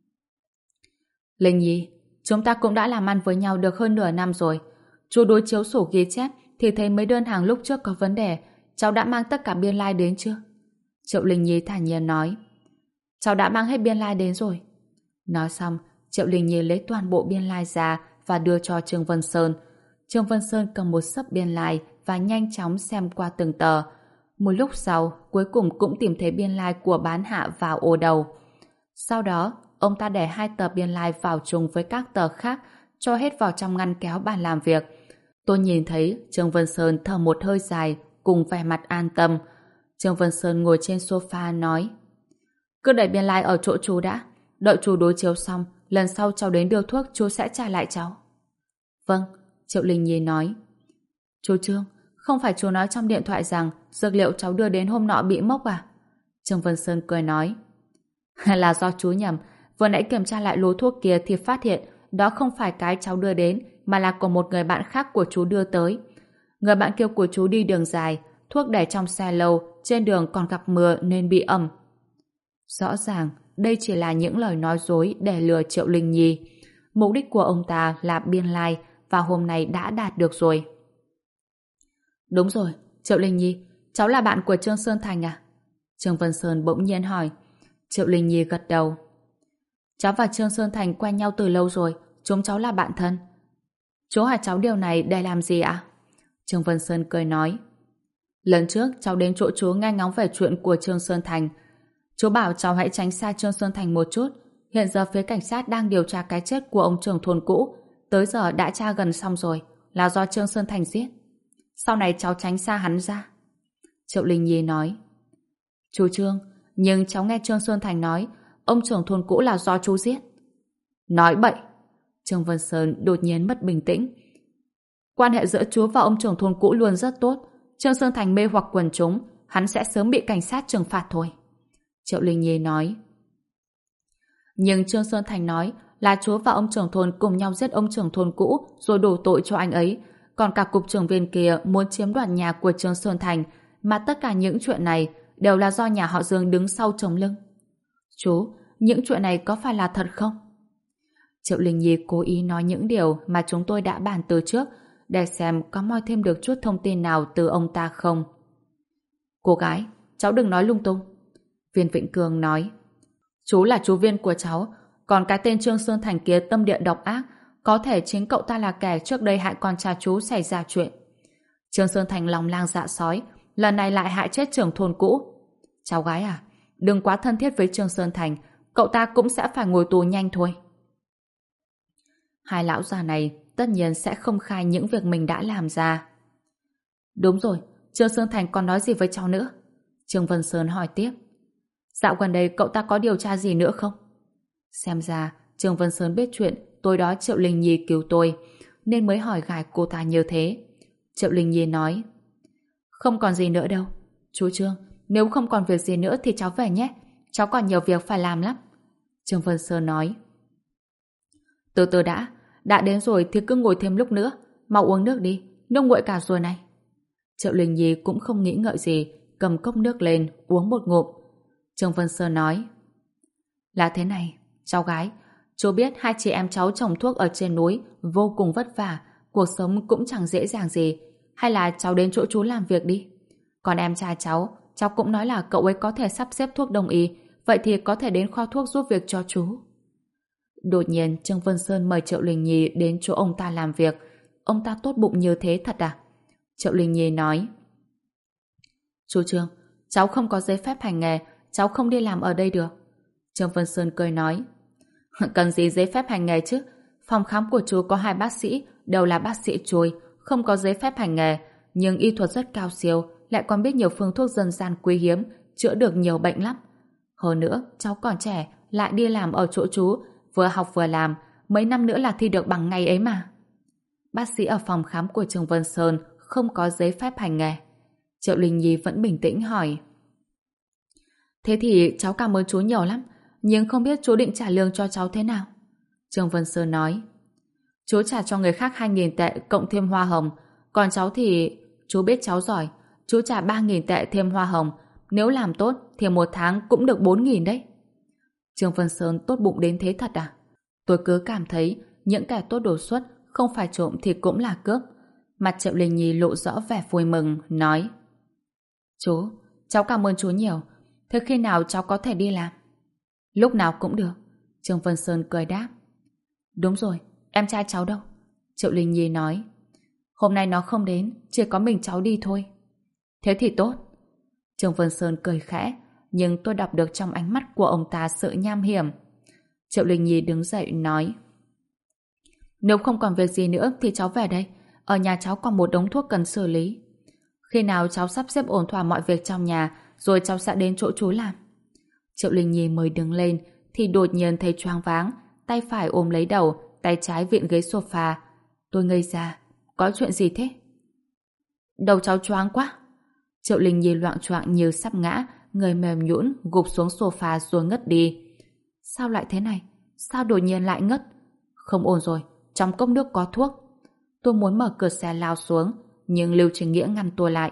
Linh Nhi, chúng ta cũng đã làm ăn với nhau được hơn nửa năm rồi. Chú đối chiếu sổ ghi chép thì thấy mấy đơn hàng lúc trước có vấn đề. Cháu đã mang tất cả biên lai đến chưa? Triệu Linh Nhi thản nhiên nói. Cháu đã mang hết biên lai đến rồi. Nói xong, Triệu Linh Nhi lấy toàn bộ biên lai ra và đưa cho Trương Vân Sơn. Trương Vân Sơn cầm một xấp biên lai và nhanh chóng xem qua từng tờ. Một lúc sau, cuối cùng cũng tìm thấy biên lai của bán hạ vào ô đầu. Sau đó, ông ta để hai tờ biên lai vào chung với các tờ khác, cho hết vào trong ngăn kéo bàn làm việc. Tôi nhìn thấy Trương Vân Sơn thở một hơi dài, cùng vẻ mặt an tâm. Trương Vân Sơn ngồi trên sofa nói. Cứ để biên lai ở chỗ chú đã. Đợi chú đối chiếu xong, lần sau cháu đến đưa thuốc chú sẽ trả lại cháu. Vâng, Triệu Linh Nhi nói. Chú Trương, không phải chú nói trong điện thoại rằng dược liệu cháu đưa đến hôm nọ bị mốc à? Trương Vân Sơn cười nói. Là do chú nhầm. Vừa nãy kiểm tra lại lô thuốc kia thì phát hiện đó không phải cái cháu đưa đến mà là của một người bạn khác của chú đưa tới. Người bạn kia của chú đi đường dài, thuốc để trong xe lâu, trên đường còn gặp mưa nên bị ẩm. Rõ ràng, đây chỉ là những lời nói dối để lừa Triệu Linh Nhi. Mục đích của ông ta là biên lai và hôm nay đã đạt được rồi. Đúng rồi, Triệu Linh Nhi, cháu là bạn của Trương Sơn Thành à? Trương Vân Sơn bỗng nhiên hỏi. Triệu Linh Nhi gật đầu. Cháu và Trương Sơn Thành quen nhau từ lâu rồi, chúng cháu là bạn thân. Chú hỏi cháu điều này để làm gì ạ? Trương Vân Sơn cười nói. Lần trước cháu đến chỗ chú nghe ngóng về chuyện của Trương Sơn Thành. Chú bảo cháu hãy tránh xa Trương Sơn Thành một chút. Hiện giờ phía cảnh sát đang điều tra cái chết của ông trưởng thôn cũ. Tới giờ đã tra gần xong rồi, là do Trương Sơn Thành giết. Sau này cháu tránh xa hắn ra. Triệu Linh Nhi nói. Chú Trương, nhưng cháu nghe Trương Sơn Thành nói ông trưởng thôn cũ là do chú giết. Nói bậy. Trương Vân Sơn đột nhiên mất bình tĩnh. Quan hệ giữa chú và ông trưởng thôn cũ luôn rất tốt. Trương Sơn Thành mê hoặc quần chúng, hắn sẽ sớm bị cảnh sát trừng phạt thôi. Triệu Linh Nhi nói. Nhưng Trương Sơn Thành nói là chú và ông trưởng thôn cùng nhau giết ông trưởng thôn cũ rồi đổ tội cho anh ấy. Còn cả cục trưởng viên kia muốn chiếm đoạt nhà của Trương Sơn Thành, mà tất cả những chuyện này đều là do nhà họ Dương đứng sau chống lưng. Chú, những chuyện này có phải là thật không? Triệu Linh Nhi cố ý nói những điều mà chúng tôi đã bàn từ trước để xem có moi thêm được chút thông tin nào từ ông ta không. Cô gái, cháu đừng nói lung tung. Viên Vĩnh Cường nói. Chú là chú Viên của cháu, còn cái tên Trương Sơn Thành kia tâm địa độc ác, có thể chính cậu ta là kẻ trước đây hại con trai chú xảy ra chuyện. Trương Sơn Thành lòng lang dạ sói, lần này lại hại chết trưởng thôn cũ. Cháu gái à, đừng quá thân thiết với Trương Sơn Thành, cậu ta cũng sẽ phải ngồi tù nhanh thôi. Hai lão già này tất nhiên sẽ không khai những việc mình đã làm ra. Đúng rồi, Trương Sơn Thành còn nói gì với cháu nữa? Trương Vân Sơn hỏi tiếp. Dạo gần đây cậu ta có điều tra gì nữa không? Xem ra Trương Vân Sơn biết chuyện tối đó Triệu Linh Nhi cứu tôi, nên mới hỏi gài cô ta như thế. Triệu Linh Nhi nói. Không còn gì nữa đâu. Chú Trương, nếu không còn việc gì nữa thì cháu về nhé. Cháu còn nhiều việc phải làm lắm. Trương Vân Sơn nói. Từ từ đã đến rồi thì cứ ngồi thêm lúc nữa. Mau uống nước đi, nước nguội cả rồi này. Triệu Linh Nhi cũng không nghĩ ngợi gì, cầm cốc nước lên, uống một ngụm. Trương Vân Sơn nói, là thế này, cháu gái, chú biết hai chị em cháu trồng thuốc ở trên núi vô cùng vất vả, cuộc sống cũng chẳng dễ dàng gì. Hay là cháu đến chỗ chú làm việc đi. Còn em trai cháu cũng nói là cậu ấy có thể sắp xếp thuốc đông y, vậy thì có thể đến kho thuốc giúp việc cho chú. Đột nhiên Trương Vân Sơn mời Triệu Linh Nhi đến chỗ ông ta làm việc. Ông ta tốt bụng như thế thật à? Triệu Linh Nhi nói, chú Trương, cháu không có giấy phép hành nghề, cháu không đi làm ở đây được. Trương Vân Sơn cười nói, cần gì giấy phép hành nghề chứ? Phòng khám của chú có 2 bác sĩ, đều là bác sĩ chùi, không có giấy phép hành nghề, nhưng y thuật rất cao siêu, lại còn biết nhiều phương thuốc dân gian quý hiếm, chữa được nhiều bệnh lắm. Hơn nữa, cháu còn trẻ, lại đi làm ở chỗ chú, vừa học vừa làm, mấy năm nữa là thi được bằng ngày ấy mà. Bác sĩ ở phòng khám của Trương Vân Sơn không có giấy phép hành nghề. Triệu Linh Nhi vẫn bình tĩnh hỏi, thế thì cháu cảm ơn chú nhiều lắm, nhưng không biết chú định trả lương cho cháu thế nào? Trương Vân Sơn nói, chú trả cho người khác 2.000 tệ cộng thêm hoa hồng, còn cháu thì chú biết cháu giỏi, chú trả 3.000 tệ thêm hoa hồng, nếu làm tốt thì một tháng cũng được 4.000 đấy. Trương Vân Sơn tốt bụng đến thế thật à? Tôi cứ cảm thấy những kẻ tốt đột xuất không phải trộm thì cũng là cướp. Mặt Triệu Linh Nhi lộ rõ vẻ vui mừng, nói, chú, cháu cảm ơn chú nhiều. Thế khi nào cháu có thể đi làm? Lúc nào cũng được. Trương Vân Sơn cười đáp. Đúng rồi, em trai cháu đâu? Triệu Linh Nhi nói, hôm nay nó không đến, chỉ có mình cháu đi thôi. Thế thì tốt. Trương Vân Sơn cười khẽ, nhưng tôi đọc được trong ánh mắt của ông ta sự nham hiểm. Triệu Linh Nhi đứng dậy nói, nếu không còn việc gì nữa thì cháu về đây. Ở nhà cháu còn một đống thuốc cần xử lý. Khi nào cháu sắp xếp ổn thỏa mọi việc trong nhà, rồi cháu sẽ đến chỗ chú làm. Triệu Linh Nhi mới đứng lên thì đột nhiên thấy choáng váng, tay phải ôm lấy đầu, tay trái vịn ghế sofa. Tôi ngây ra, có chuyện gì thế? Đầu cháu choáng quá. Triệu Linh Nhi loạng choạng như sắp ngã, người mềm nhũn gục xuống sofa rồi ngất đi. Sao lại thế này? Sao đột nhiên lại ngất? Không ổn rồi, trong cốc nước có thuốc. Tôi muốn mở cửa xe lao xuống, nhưng Lưu Trình Nghĩa ngăn tôi lại.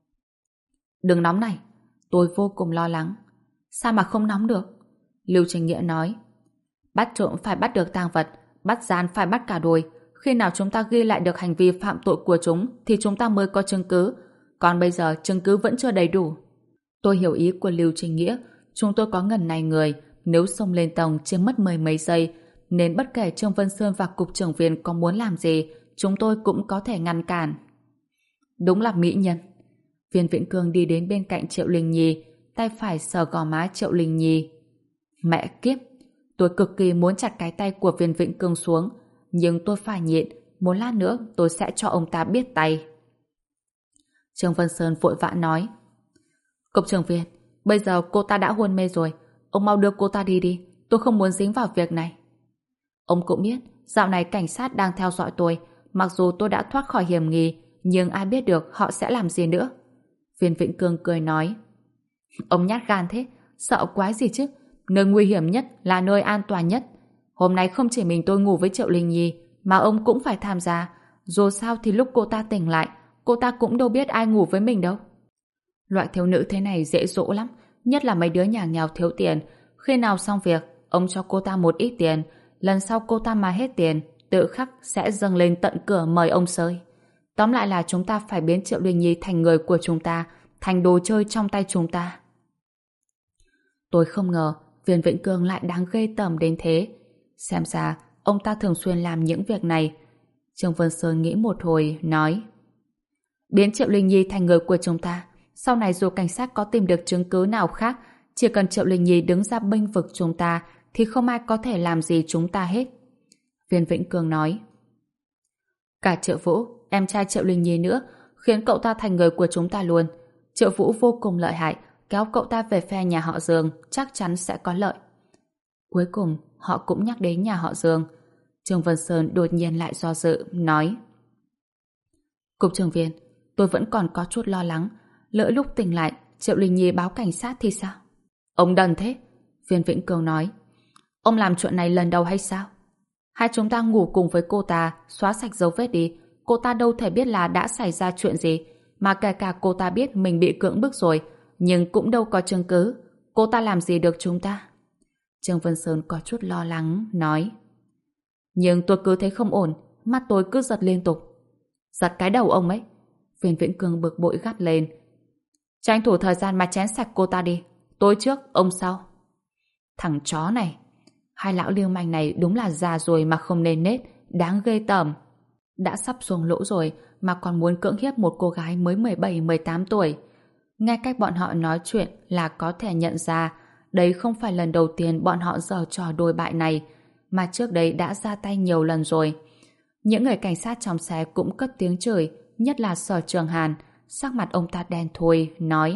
Đừng nóng này, tôi vô cùng lo lắng. Sao mà không nóng được? Lưu Trình Nghĩa nói, bắt trộm phải bắt được tang vật, bắt gian phải bắt cả đôi. Khi nào chúng ta ghi lại được hành vi phạm tội của chúng thì chúng ta mới có chứng cứ. Còn bây giờ chứng cứ vẫn chưa đầy đủ. Tôi hiểu ý của Lưu Trình Nghĩa. Chúng tôi có ngần này người, nếu xông lên tầng chỉ mất mười mấy giây, nên bất kể Trương Vân Sơn và cục trưởng viên có muốn làm gì, chúng tôi cũng có thể ngăn cản. Đúng là mỹ nhân. Viên Vĩnh Cương đi đến bên cạnh Triệu Linh Nhi, tay phải sờ gò má Triệu Linh Nhi. Mẹ kiếp, tôi cực kỳ muốn chặt cái tay của Viên Vĩnh Cương xuống, nhưng tôi phải nhịn, một lát nữa tôi sẽ cho ông ta biết tay. Trương Vân Sơn vội vã nói, cục trưởng viên, bây giờ cô ta đã hôn mê rồi, ông mau đưa cô ta đi đi, tôi không muốn dính vào việc này. Ông cũng biết, dạo này cảnh sát đang theo dõi tôi, mặc dù tôi đã thoát khỏi hiểm nghi, nhưng ai biết được họ sẽ làm gì nữa. Viên Vĩnh Cương cười nói, ông nhát gan thế, sợ quái gì chứ, nơi nguy hiểm nhất là nơi an toàn nhất. Hôm nay không chỉ mình tôi ngủ với Triệu Linh Nhi, mà ông cũng phải tham gia, dù sao thì lúc cô ta tỉnh lại, cô ta cũng đâu biết ai ngủ với mình đâu. Loại thiếu nữ thế này dễ dỗ lắm, nhất là mấy đứa nhà nghèo thiếu tiền. Khi nào xong việc, ông cho cô ta một ít tiền, lần sau cô ta mà hết tiền, tự khắc sẽ dâng lên tận cửa mời ông sơi. Tóm lại là chúng ta phải biến Triệu Linh Nhi thành người của chúng ta, thành đồ chơi trong tay chúng ta. Tôi không ngờ Viên Vĩnh Cương lại đáng ghê tởm đến thế. Xem ra ông ta thường xuyên làm những việc này. Trương Vân Sơn nghĩ một hồi, nói, biến Triệu Linh Nhi thành người của chúng ta, sau này dù cảnh sát có tìm được chứng cứ nào khác, chỉ cần Triệu Linh Nhi đứng ra bênh vực chúng ta thì không ai có thể làm gì chúng ta hết. Viên Vĩnh Cương nói, cả Triệu Vũ, em trai Triệu Linh Nhi nữa, khiến cậu ta thành người của chúng ta luôn. Triệu Vũ vô cùng lợi hại, kéo cậu ta về phe nhà họ Dương chắc chắn sẽ có lợi. Cuối cùng họ cũng nhắc đến nhà họ Dương. Trương Vân Sơn đột nhiên lại do dự, nói, cục trưởng viên, tôi vẫn còn có chút lo lắng, lỡ lúc tỉnh lại Triệu Linh Nhi báo cảnh sát thì sao? Ông đần thế. Viên Vĩnh Cương nói, ông làm chuyện này lần đầu hay sao? Hai chúng ta ngủ cùng với cô ta, xóa sạch dấu vết đi, cô ta đâu thể biết là đã xảy ra chuyện gì, mà kể cả cô ta biết mình bị cưỡng bức rồi, nhưng cũng đâu có chứng cứ. Cô ta làm gì được chúng ta? Trương Vân Sơn có chút lo lắng, nói. Nhưng tôi cứ thấy không ổn, mắt tôi cứ giật liên tục. Giật cái đầu ông ấy. Viên Vĩnh Cương bực bội gắt lên. Tranh thủ thời gian mà chén sạch cô ta đi. Tôi trước, ông sau. Thằng chó này. Hai lão lưu manh này đúng là già rồi mà không nên nết, đáng ghê tởm. Đã sắp xuống lỗ rồi mà còn muốn cưỡng hiếp một cô gái mới 17-18 tuổi. Nghe cách bọn họ nói chuyện là có thể nhận ra đấy không phải lần đầu tiên bọn họ giở trò đồi bại này, mà trước đây đã ra tay nhiều lần rồi. Những người cảnh sát trong xe cũng cất tiếng chửi, nhất là Sở Trường Hàn. Sắc mặt ông ta đen thui, nói.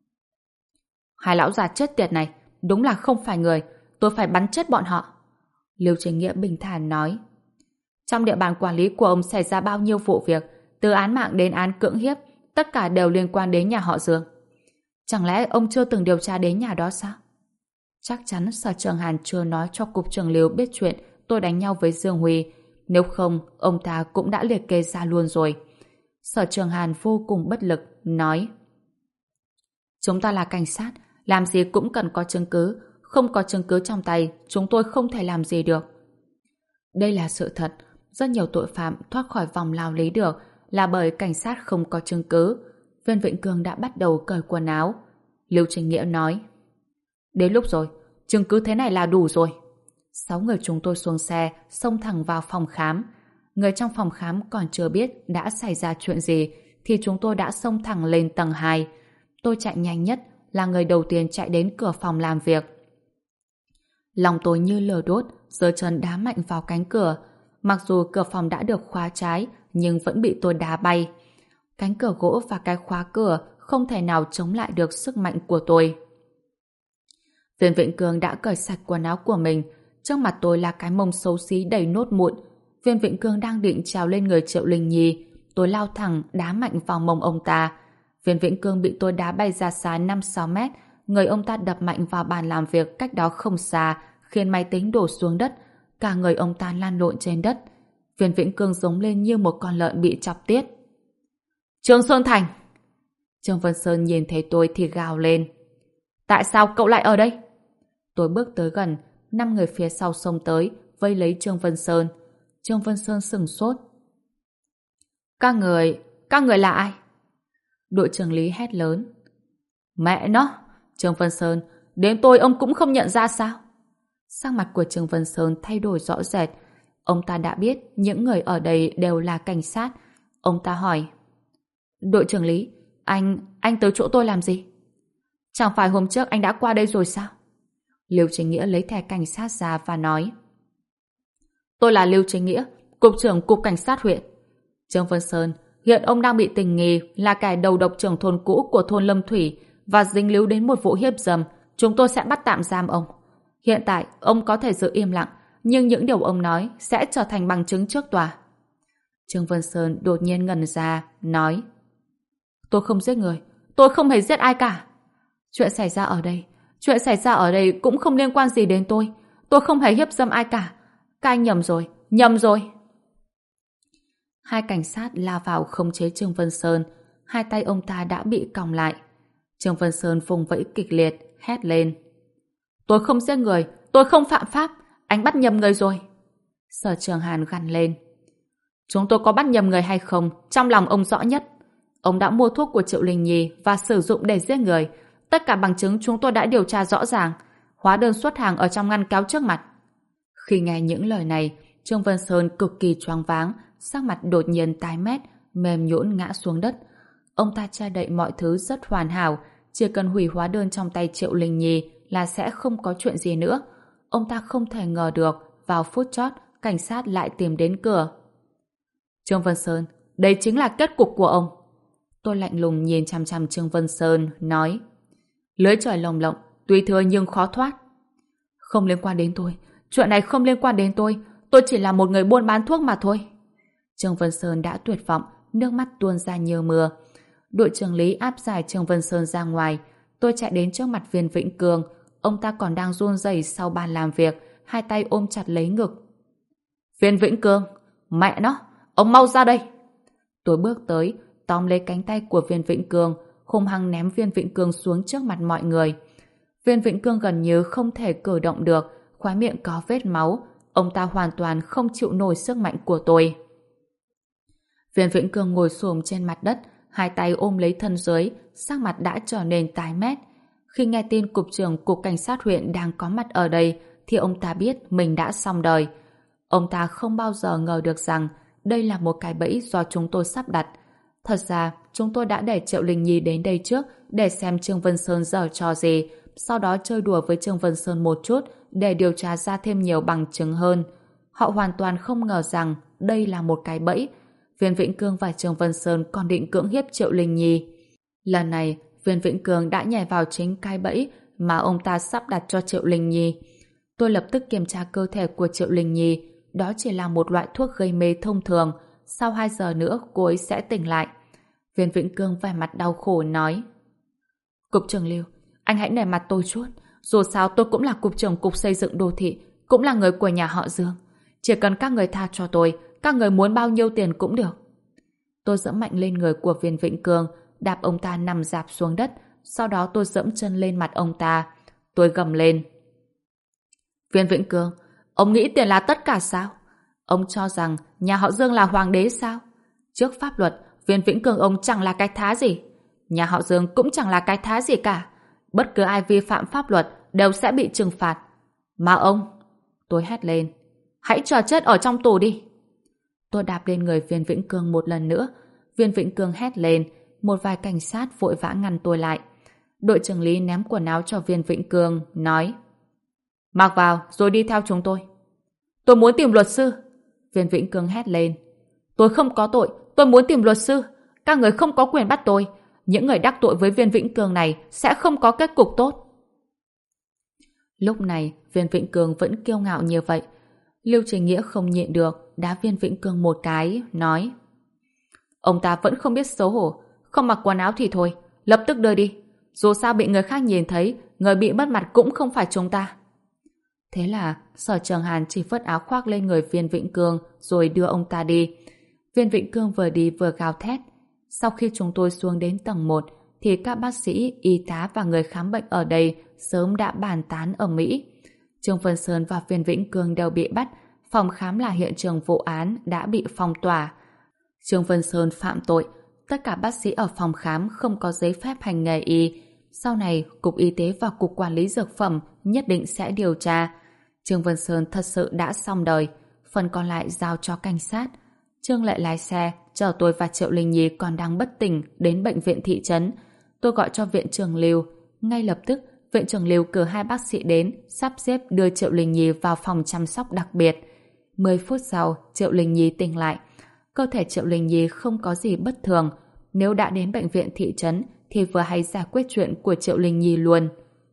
Hai lão già chết tiệt này, đúng là không phải người, tôi phải bắn chết bọn họ. Lưu Chính Nghĩa bình thản nói. Trong địa bàn quản lý của ông xảy ra bao nhiêu vụ việc, từ án mạng đến án cưỡng hiếp, tất cả đều liên quan đến nhà họ Dương. Chẳng lẽ ông chưa từng điều tra đến nhà đó sao? Chắc chắn Sở Trường Hàn chưa nói cho Cục trưởng Lưu biết chuyện tôi đánh nhau với Dương Huy. Nếu không, ông ta cũng đã liệt kê ra luôn rồi. Sở Trường Hàn vô cùng bất lực, nói. Chúng ta là cảnh sát, làm gì cũng cần có chứng cứ. Không có chứng cứ trong tay, chúng tôi không thể làm gì được. Đây là sự thật. Rất nhiều tội phạm thoát khỏi vòng lao lý được là bởi cảnh sát không có chứng cứ. Viên Vĩnh Cương đã bắt đầu cởi quần áo. Lưu Chính Nghĩa nói. Đến lúc rồi, chứng cứ thế này là đủ rồi. 6 người chúng tôi xuống xe, xông thẳng vào phòng khám. Người trong phòng khám còn chưa biết đã xảy ra chuyện gì, thì chúng tôi đã xông thẳng lên tầng 2. Tôi chạy nhanh nhất, là người đầu tiên chạy đến cửa phòng làm việc. Lòng tôi như lửa đốt, giơ chân đá mạnh vào cánh cửa. Mặc dù cửa phòng đã được khóa trái, nhưng vẫn bị tôi đá bay. Cánh cửa gỗ và cái khóa cửa không thể nào chống lại được sức mạnh của tôi. Viên Vĩnh Cương đã cởi sạch quần áo của mình. Trước mặt tôi là cái mông xấu xí đầy nốt mụn. Viên Vĩnh Cương đang định trèo lên người Triệu Linh Nhi. Tôi lao thẳng đá mạnh vào mông ông ta. Viên Vĩnh Cương bị tôi đá bay ra xa 5-6 mét. Người ông ta đập mạnh vào bàn làm việc cách đó không xa, khiến máy tính đổ xuống đất. Cả người ông ta lăn lộn trên đất. Viên Vĩnh Cương giống lên như một con lợn bị chọc tiết. Trương Sơn Thành! Trương Vân Sơn nhìn thấy tôi thì gào lên. Tại sao cậu lại ở đây? Tôi bước tới gần, 5 người phía sau xông tới, vây lấy Trương Vân Sơn. Trương Vân Sơn sửng sốt. Các người là ai? Đội trưởng Lý hét lớn. Mẹ nó! Trương Vân Sơn, đến tôi ông cũng không nhận ra sao? Sắc mặt của Trương Vân Sơn thay đổi rõ rệt. Ông ta đã biết những người ở đây đều là cảnh sát. Ông ta hỏi. Đội trưởng Lý, anh tới chỗ tôi làm gì? Chẳng phải hôm trước anh đã qua đây rồi sao? Lưu Chính Nghĩa lấy thẻ cảnh sát ra và nói. Tôi là Lưu Chính Nghĩa, cục trưởng cục cảnh sát huyện. Trương Vân Sơn, hiện ông đang bị tình nghi là kẻ đầu độc trưởng thôn cũ của thôn Lâm Thủy và dính líu đến một vụ hiếp dâm. Chúng tôi sẽ bắt tạm giam ông. Hiện tại, ông có thể giữ im lặng, nhưng những điều ông nói sẽ trở thành bằng chứng trước tòa. Trương Vân Sơn đột nhiên ngẩn ra, nói. Tôi không giết người, tôi không hề giết ai cả. Chuyện xảy ra ở đây cũng không liên quan gì đến tôi không hề hiếp dâm ai cả. Các anh nhầm rồi. Hai cảnh sát lao vào khống chế Trương Vân Sơn, hai tay ông ta đã bị còng lại. Trương Vân Sơn vùng vẫy kịch liệt, hét lên. Tôi không giết người, tôi không phạm pháp, anh bắt nhầm người rồi. Sở Trường Hàn gằn lên. Chúng tôi có bắt nhầm người hay không, trong lòng ông rõ nhất. Ông đã mua thuốc của Triệu Linh Nhi và sử dụng để giết người. Tất cả bằng chứng chúng tôi đã điều tra rõ ràng. Hóa đơn xuất hàng ở trong ngăn kéo trước mặt. Khi nghe những lời này, Trương Vân Sơn cực kỳ choáng váng, sắc mặt đột nhiên tái mét, mềm nhũn ngã xuống đất. Ông ta che đậy mọi thứ rất hoàn hảo, chỉ cần hủy hóa đơn trong tay Triệu Linh Nhi là sẽ không có chuyện gì nữa. Ông ta không thể ngờ được, vào phút chót, cảnh sát lại tìm đến cửa. Trương Vân Sơn, đây chính là kết cục của ông. Tôi lạnh lùng nhìn chằm chằm Trương Vân Sơn, nói. Lưới trời lồng lộng, tuy thưa nhưng khó thoát. Không liên quan đến tôi, chuyện này không liên quan đến tôi chỉ là một người buôn bán thuốc mà thôi. Trương Vân Sơn đã tuyệt vọng, nước mắt tuôn ra như mưa. Đội trưởng Lý áp giải Trương Vân Sơn ra ngoài. Tôi chạy đến trước mặt Viên Vĩnh Cương. Ông ta còn đang run rẩy sau bàn làm việc, hai tay ôm chặt lấy ngực. Viên Vĩnh Cương, mẹ nó, ông mau ra đây. Tôi bước tới, tóm lấy cánh tay của Viên Vĩnh Cương, hung hăng ném Viên Vĩnh Cương xuống trước mặt mọi người. Viên Vĩnh Cương gần như không thể cử động được, khóe miệng có vết máu, ông ta hoàn toàn không chịu nổi sức mạnh của tôi. Viên Vĩnh Cương ngồi xổm trên mặt đất, hai tay ôm lấy thân dưới, sắc mặt đã trở nên tái mét. Khi nghe tin cục trưởng cục cảnh sát huyện đang có mặt ở đây, thì ông ta biết mình đã xong đời. Ông ta không bao giờ ngờ được rằng đây là một cái bẫy do chúng tôi sắp đặt. Thật ra, chúng tôi đã để Triệu Linh Nhi đến đây trước để xem Trương Vân Sơn giở trò gì, sau đó chơi đùa với Trương Vân Sơn một chút để điều tra ra thêm nhiều bằng chứng hơn. Họ hoàn toàn không ngờ rằng đây là một cái bẫy. Viên Vĩnh Cương và Trương Vân Sơn còn định cưỡng hiếp Triệu Linh Nhi. Lần này, Viên Vĩnh Cương đã nhảy vào chính cái bẫy mà ông ta sắp đặt cho Triệu Linh Nhi. Tôi lập tức kiểm tra cơ thể của Triệu Linh Nhi. Đó chỉ là một loại thuốc gây mê thông thường. Sau 2 giờ nữa cô ấy sẽ tỉnh lại. Viên Vĩnh Cương vẻ mặt đau khổ nói: Cục trưởng Lưu, anh hãy nể mặt tôi chút. Dù sao tôi cũng là cục trưởng cục xây dựng đô thị, cũng là người của nhà họ Dương. Chỉ cần các người tha cho tôi, các người muốn bao nhiêu tiền cũng được. Tôi giẫm mạnh lên người của Viên Vĩnh Cương, đạp ông ta nằm rạp xuống đất. Sau đó tôi giẫm chân lên mặt ông ta. Tôi gầm lên: Viên Vĩnh Cương, ông nghĩ tiền là tất cả sao? Ông cho rằng nhà họ Dương là hoàng đế sao? Trước pháp luật, Viên Vĩnh Cương ông chẳng là cái thá gì. Nhà họ Dương cũng chẳng là cái thá gì cả. Bất cứ ai vi phạm pháp luật đều sẽ bị trừng phạt. Mà ông... Tôi hét lên: Hãy chờ chết ở trong tù đi. Tôi đạp lên người Viên Vĩnh Cương một lần nữa. Viên Vĩnh Cương hét lên. Một vài cảnh sát vội vã ngăn tôi lại. Đội trưởng Lý ném quần áo cho Viên Vĩnh Cương, nói: Mặc vào rồi đi theo chúng tôi. Tôi muốn tìm luật sư. Viên Vĩnh Cương hét lên: Tôi không có tội, tôi muốn tìm luật sư. Các người không có quyền bắt tôi. Những người đắc tội với Viên Vĩnh Cương này sẽ không có kết cục tốt. Lúc này Viên Vĩnh Cương vẫn kiêu ngạo như vậy. Lưu Trình Nghĩa không nhịn được, đá Viên Vĩnh Cương một cái, nói: Ông ta vẫn không biết xấu hổ. Không mặc quần áo thì thôi, lập tức đưa đi. Dù sao bị người khác nhìn thấy, người bị mất mặt cũng không phải chúng ta. Thế là Sở Trường Hàn chỉ phất áo khoác lên người Viên Vĩnh Cương rồi đưa ông ta đi. Viên Vĩnh Cương vừa đi vừa gào thét. Sau khi chúng tôi xuống đến tầng 1 thì các bác sĩ, y tá và người khám bệnh ở đây sớm đã bàn tán ở Mỹ. Trương Vân Sơn và Viên Vĩnh Cương đều bị bắt. Phòng khám là hiện trường vụ án đã bị phong tỏa. Trương Vân Sơn phạm tội. Tất cả bác sĩ ở phòng khám không có giấy phép hành nghề y. Sau này, Cục Y tế và Cục Quản lý Dược phẩm nhất định sẽ điều tra. Trương Vân Sơn thật sự đã xong đời. Phần còn lại giao cho cảnh sát. Trương lại lái xe, chở tôi và Triệu Linh Nhi còn đang bất tỉnh đến bệnh viện thị trấn. Tôi gọi cho viện trưởng Lưu. Ngay lập tức, viện trưởng Lưu cử 2 bác sĩ đến, sắp xếp đưa Triệu Linh Nhi vào phòng chăm sóc đặc biệt. 10 phút sau, Triệu Linh Nhi tỉnh lại. Cơ thể Triệu Linh Nhi không có gì bất thường. Nếu đã đến bệnh viện thị trấn thì vừa hay giải quyết chuyện của Triệu Linh Nhi luôn.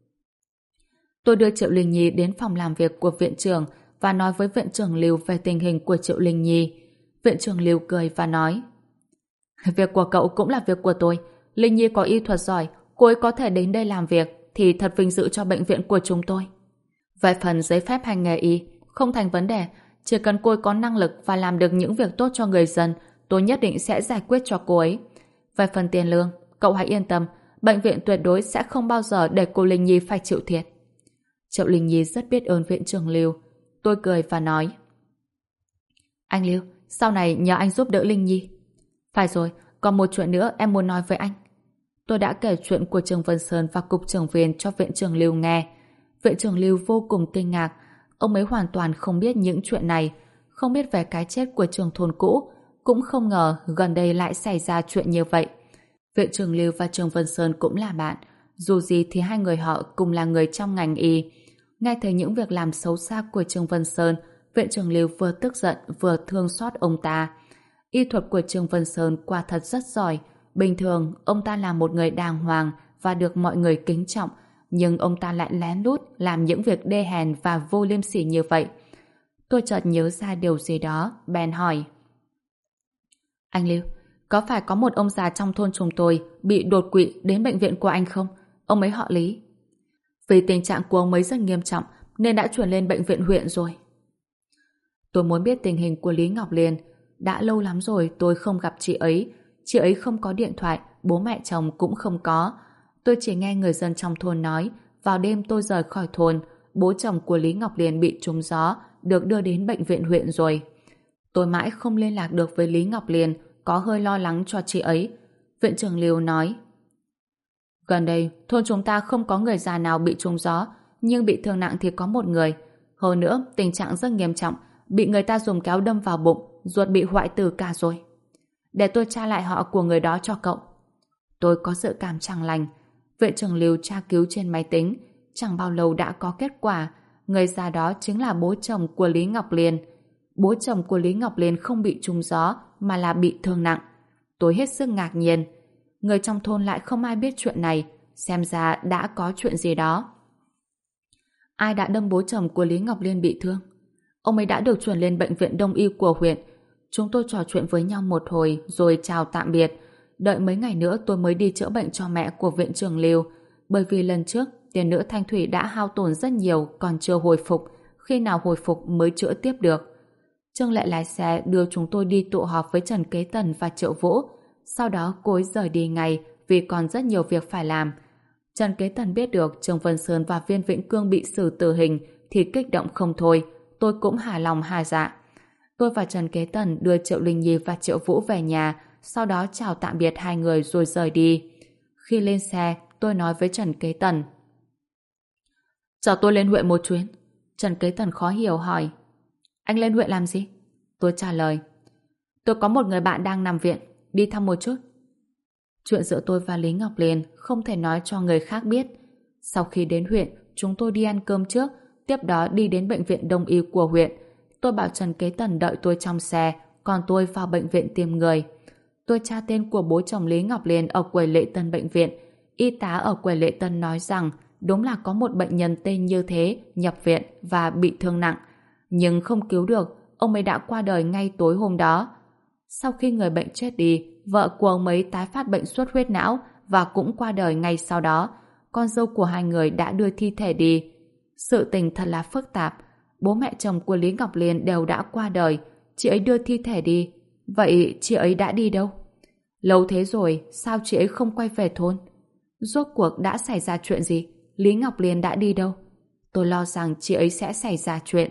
Tôi đưa Triệu Linh Nhi đến phòng làm việc của viện trưởng và nói với viện trưởng Lưu về tình hình của Triệu Linh Nhi. Viện trưởng Lưu cười và nói: Việc của cậu cũng là việc của tôi. Linh Nhi có y thuật giỏi, cô ấy có thể đến đây làm việc thì thật vinh dự cho bệnh viện của chúng tôi. Về phần giấy phép hành nghề y, không thành vấn đề. Chỉ cần cô ấy có năng lực và làm được những việc tốt cho người dân, tôi nhất định sẽ giải quyết cho cô ấy. Về phần tiền lương, cậu hãy yên tâm, bệnh viện tuyệt đối sẽ không bao giờ để cô Linh Nhi phải chịu thiệt. Triệu Linh Nhi rất biết ơn viện trưởng Lưu. Tôi cười và nói: Anh Lưu, sau này nhờ anh giúp đỡ Linh Nhi. Phải rồi, còn một chuyện nữa em muốn nói với anh. Tôi đã kể chuyện của Trương Vân Sơn và cục trưởng viên cho viện trưởng Lưu nghe. Viện trưởng Lưu vô cùng kinh ngạc. Ông ấy hoàn toàn không biết những chuyện này, không biết về cái chết của trưởng thôn cũ, cũng không ngờ gần đây lại xảy ra chuyện như vậy. Viện trưởng Lưu và Trương Vân Sơn cũng là bạn. Dù gì thì hai người họ cùng là người trong ngành y. Nghe thấy những việc làm xấu xa của Trương Vân Sơn, viện trưởng Lưu vừa tức giận vừa thương xót ông ta. Y thuật của Trương Vân Sơn quả thật rất giỏi. Bình thường, ông ta là một người đàng hoàng và được mọi người kính trọng, nhưng ông ta lại lén lút làm những việc đê hèn và vô liêm sỉ như vậy. Tôi chợt nhớ ra điều gì đó, bèn hỏi: Anh Lưu, có phải có một ông già trong thôn chúng tôi bị đột quỵ đến bệnh viện của anh không? Ông ấy họ Lý. Vì tình trạng của ông ấy rất nghiêm trọng nên đã chuyển lên bệnh viện huyện rồi. Tôi muốn biết tình hình của Lý Ngọc Liên. Đã lâu lắm rồi tôi không gặp chị ấy. chị ấy không có điện thoại, bố mẹ chồng cũng không có. Tôi chỉ nghe người dân trong thôn nói, vào đêm tôi rời khỏi thôn, bố chồng của Lý Ngọc Liên bị trúng gió, được đưa đến bệnh viện huyện rồi. Tôi mãi không liên lạc được với Lý Ngọc Liên, có hơi lo lắng cho chị ấy. Viện trưởng Lưu nói, gần đây, thôn chúng ta không có người già nào bị trúng gió, nhưng bị thương nặng thì có một người. Hơn nữa, tình trạng rất nghiêm trọng, bị người ta dùng kéo đâm vào bụng, ruột bị hoại tử cả rồi. Để tôi tra lại họ của người đó cho cậu. Tôi có dự cảm chẳng lành. Viện trưởng Lưu tra cứu trên máy tính, chẳng bao lâu đã có kết quả. Người già đó chính là bố chồng của Lý Ngọc Liên. Bố chồng của Lý Ngọc Liên không bị trúng gió, mà là bị thương nặng. Tôi hết sức ngạc nhiên. Người trong thôn lại không ai biết chuyện này, xem ra đã có chuyện gì đó. Ai đã đâm bố chồng của Lý Ngọc Liên bị thương? Ông ấy đã được chuyển lên bệnh viện Đông y của huyện. Chúng tôi trò chuyện với nhau một hồi rồi chào tạm biệt. Đợi mấy ngày nữa tôi mới đi chữa bệnh cho mẹ của viện trưởng Lưu. Bởi vì lần trước tiền nữ Thanh Thủy đã hao tổn rất nhiều, còn chưa hồi phục. Khi nào hồi phục mới chữa tiếp được. Trương Lệ lái xe đưa chúng tôi đi tụ họp với Trần Kế Tần và Triệu Vũ. Sau đó cô ấy rời đi ngay vì còn rất nhiều việc phải làm. Trần Kế Tần biết được Trương Vân Sơn và Viên Vĩnh Cương bị xử tử hình thì kích động không thôi. Tôi cũng hài lòng hài dạ. Tôi và Trần Kế Tần đưa Triệu Linh Nhi và Triệu Vũ về nhà, sau đó chào tạm biệt hai người rồi rời đi. Khi lên xe, tôi nói với Trần Kế Tần, chờ tôi lên huyện một chuyến. Trần Kế Tần khó hiểu hỏi, anh lên huyện làm gì? Tôi trả lời, tôi có một người bạn đang nằm viện, đi thăm một chút. Chuyện giữa tôi và Lý Ngọc Liên không thể nói cho người khác biết. Sau khi đến huyện, chúng tôi đi ăn cơm trước, tiếp đó đi đến bệnh viện Đông y của huyện. Tôi bảo Trần Kế Tần đợi tôi trong xe, còn tôi vào bệnh viện tìm người. Tôi tra tên của bố chồng Lý Ngọc Liên ở quầy lễ tân bệnh viện. Y tá ở quầy lễ tân nói rằng đúng là có một bệnh nhân tên như thế nhập viện và bị thương nặng. Nhưng không cứu được, ông ấy đã qua đời ngay tối hôm đó. Sau khi người bệnh chết đi, vợ của ông ấy tái phát bệnh xuất huyết não và cũng qua đời ngay sau đó. Con dâu của hai người đã đưa thi thể đi. Sự tình thật là phức tạp. Bố mẹ chồng của Lý Ngọc Liên đều đã qua đời. Chị ấy đưa thi thể đi. Vậy chị ấy đã đi đâu? Lâu thế rồi, sao chị ấy không quay về thôn? Rốt cuộc đã xảy ra chuyện gì? Lý Ngọc Liên đã đi đâu? Tôi lo rằng chị ấy sẽ xảy ra chuyện.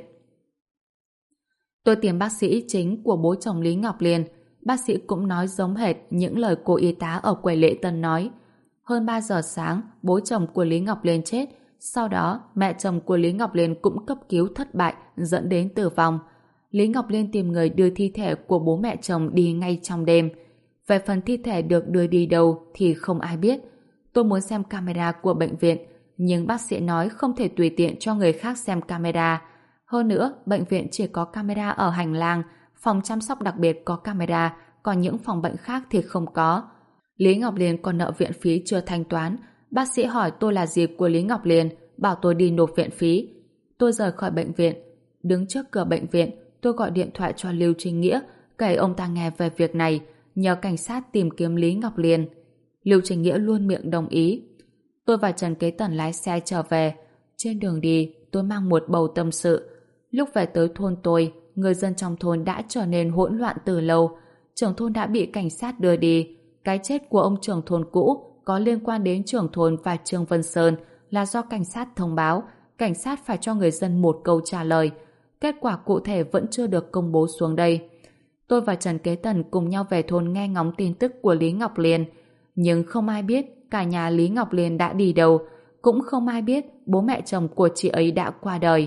Tôi tìm bác sĩ chính của bố chồng Lý Ngọc Liên. Bác sĩ cũng nói giống hệt những lời cô y tá ở quầy lễ tân nói. Hơn 3 giờ sáng, bố chồng của Lý Ngọc Liên chết. Sau đó, mẹ chồng của Lý Ngọc Liên cũng cấp cứu thất bại, dẫn đến tử vong. Lý Ngọc Liên tìm người đưa thi thể của bố mẹ chồng đi ngay trong đêm. Về phần thi thể được đưa đi đâu thì không ai biết. Tôi muốn xem camera của bệnh viện, nhưng bác sĩ nói không thể tùy tiện cho người khác xem camera. Hơn nữa, bệnh viện chỉ có camera ở hành lang, phòng chăm sóc đặc biệt có camera, còn những phòng bệnh khác thì không có. Lý Ngọc Liên còn nợ viện phí chưa thanh toán. Bác sĩ hỏi tôi là gì của Lý Ngọc Liên, bảo tôi đi nộp viện phí. Tôi rời khỏi bệnh viện. Đứng trước cửa bệnh viện, tôi gọi điện thoại cho Lưu Trinh Nghĩa, kể ông ta nghe về việc này, nhờ cảnh sát tìm kiếm Lý Ngọc Liên. Lưu Trinh Nghĩa luôn miệng đồng ý. Tôi và Trần Kế Tần lái xe trở về. Trên đường đi, tôi mang một bầu tâm sự. Lúc về tới thôn tôi, người dân trong thôn đã trở nên hỗn loạn từ lâu. Trưởng thôn đã bị cảnh sát đưa đi. Cái chết của ông trưởng thôn cũ có liên quan đến trưởng thôn và Trương Vân Sơn là do cảnh sát thông báo. Cảnh sát phải cho người dân một câu trả lời. Kết quả cụ thể vẫn chưa được công bố xuống đây. Tôi và Trần Kế Tần cùng nhau về thôn nghe ngóng tin tức của Lý Ngọc Liên. Nhưng không ai biết cả nhà Lý Ngọc Liên đã đi đâu. Cũng không ai biết bố mẹ chồng của chị ấy đã qua đời.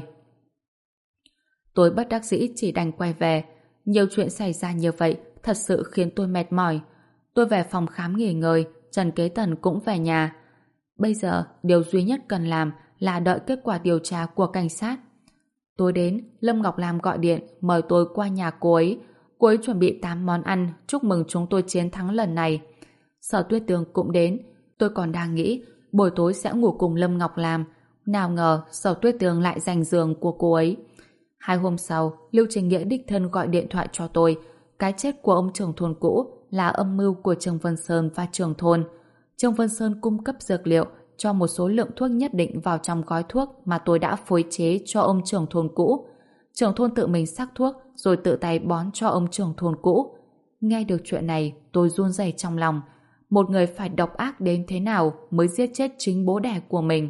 Tôi bất đắc dĩ chỉ đành quay về. Nhiều chuyện xảy ra như vậy thật sự khiến tôi mệt mỏi. Tôi về phòng khám nghỉ ngơi, Trần Kế Tần cũng về nhà. Bây giờ, điều duy nhất cần làm là đợi kết quả điều tra của cảnh sát. Tối đến, Lâm Ngọc Lam gọi điện mời tôi qua nhà cô ấy. Cô ấy chuẩn bị 8 món ăn chúc mừng chúng tôi chiến thắng lần này. Sở Tuyết Tường cũng đến. Tôi còn đang nghĩ buổi tối sẽ ngủ cùng Lâm Ngọc Lam. Nào ngờ Sở Tuyết Tường lại giành giường của cô ấy. 2 hôm sau, Lưu Trình Nghĩa đích thân gọi điện thoại cho tôi. Cái chết của ông trưởng thôn cũ là âm mưu của Trương Vân Sơn và trưởng thôn. Trương Vân Sơn cung cấp dược liệu cho một số lượng thuốc nhất định vào trong gói thuốc mà tôi đã phối chế cho ông trưởng thôn cũ. Trưởng thôn tự mình sắc thuốc rồi tự tay bón cho ông trưởng thôn cũ. Nghe được chuyện này, tôi run rẩy trong lòng. Một người phải độc ác đến thế nào mới giết chết chính bố đẻ của mình?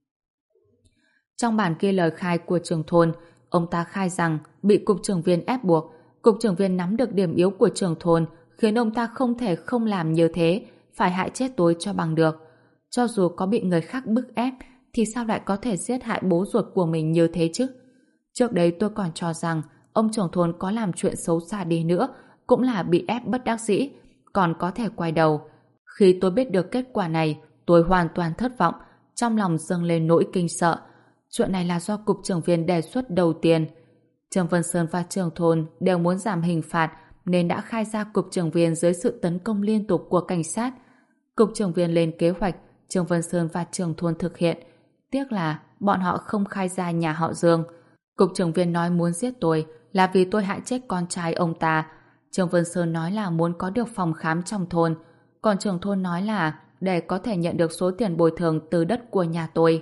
Trong bản ghi lời khai của trưởng thôn, ông ta khai rằng bị cục trưởng viên ép buộc. Cục trưởng viên nắm được điểm yếu của trưởng thôn, khiến ông ta không thể không làm như thế, phải hại chết tôi cho bằng được. Cho dù có bị người khác bức ép, thì sao lại có thể giết hại bố ruột của mình như thế chứ? Trước đây tôi còn cho rằng ông trưởng thôn có làm chuyện xấu xa đi nữa, cũng là bị ép bất đắc dĩ, còn có thể quay đầu. Khi tôi biết được kết quả này, tôi hoàn toàn thất vọng, trong lòng dâng lên nỗi kinh sợ. Chuyện này là do cục trưởng viên đề xuất đầu tiên. Trương Vân Sơn và trưởng thôn đều muốn giảm hình phạt nên đã khai ra cục trưởng viên dưới sự tấn công liên tục của cảnh sát. Cục trưởng viên lên kế hoạch, Trương Vân Sơn và trưởng thôn thực hiện. Tiếc là bọn họ không khai ra nhà họ Dương. Cục trưởng viên nói muốn giết tôi là vì tôi hại chết con trai ông ta. Trương Vân Sơn nói là muốn có được phòng khám trong thôn, còn trưởng thôn nói là để có thể nhận được số tiền bồi thường từ đất của nhà tôi.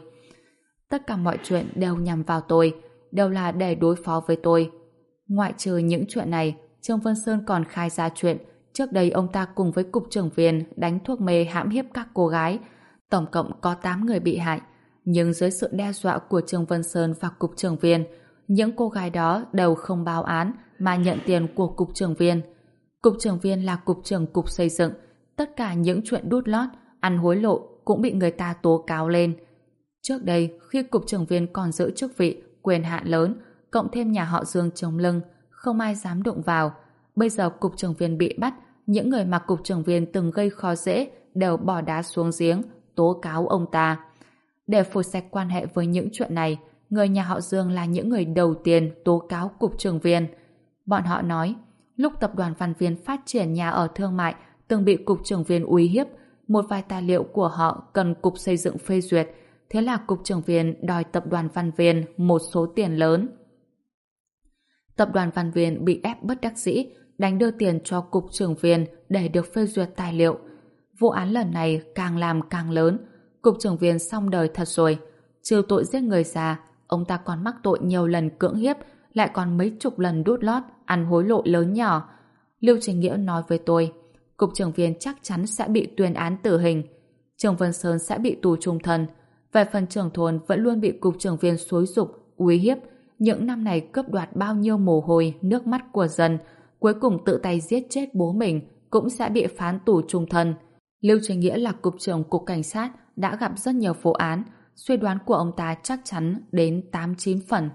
Tất cả mọi chuyện đều nhằm vào tôi, đều là để đối phó với tôi. Ngoại trừ những chuyện này, Trương Vân Sơn còn khai ra chuyện trước đây ông ta cùng với cục trưởng viên đánh thuốc mê hãm hiếp các cô gái. Tổng cộng có 8 người bị hại. Nhưng dưới sự đe dọa của Trương Vân Sơn và cục trưởng viên, những cô gái đó đều không báo án mà nhận tiền của cục trưởng viên. Cục trưởng viên là cục trưởng cục xây dựng. Tất cả những chuyện đút lót, ăn hối lộ cũng bị người ta tố cáo lên. Trước đây, khi cục trưởng viên còn giữ chức vị, quyền hạn lớn, cộng thêm nhà họ Dương chống lưng, không ai dám đụng vào. Bây giờ cục trưởng viên bị bắt, những người mà cục trưởng viên từng gây khó dễ đều bỏ đá xuống giếng, tố cáo ông ta. Để phủi sạch quan hệ với những chuyện này, người nhà họ Dương là những người đầu tiên tố cáo cục trưởng viên. Bọn họ nói, lúc tập đoàn Văn Viên phát triển nhà ở thương mại từng bị cục trưởng viên uy hiếp, một vài tài liệu của họ cần cục xây dựng phê duyệt, thế là cục trưởng viên đòi tập đoàn Văn Viên một số tiền lớn. Tập đoàn Văn Viên bị ép bất đắc dĩ, đánh đưa tiền cho cục trưởng viên để được phê duyệt tài liệu. Vụ án lần này càng làm càng lớn, cục trưởng viên xong đời thật rồi. Trừ tội giết người già, ông ta còn mắc tội nhiều lần cưỡng hiếp, lại còn mấy chục lần đút lót, ăn hối lộ lớn nhỏ. Lưu Trình Nghĩa nói với tôi, cục trưởng viên chắc chắn sẽ bị tuyên án tử hình. Trương Vân Sơn sẽ bị tù chung thân. Về phần trưởng thôn vẫn luôn bị cục trưởng viên xúi giục, uy hiếp. Những năm này cướp đoạt bao nhiêu mồ hôi, nước mắt của dân, cuối cùng tự tay giết chết bố mình, cũng sẽ bị phán tù chung thân. Lưu Trình Nghĩa là cục trưởng cục cảnh sát, đã gặp rất nhiều vụ án, suy đoán của ông ta chắc chắn đến 8-9 phần.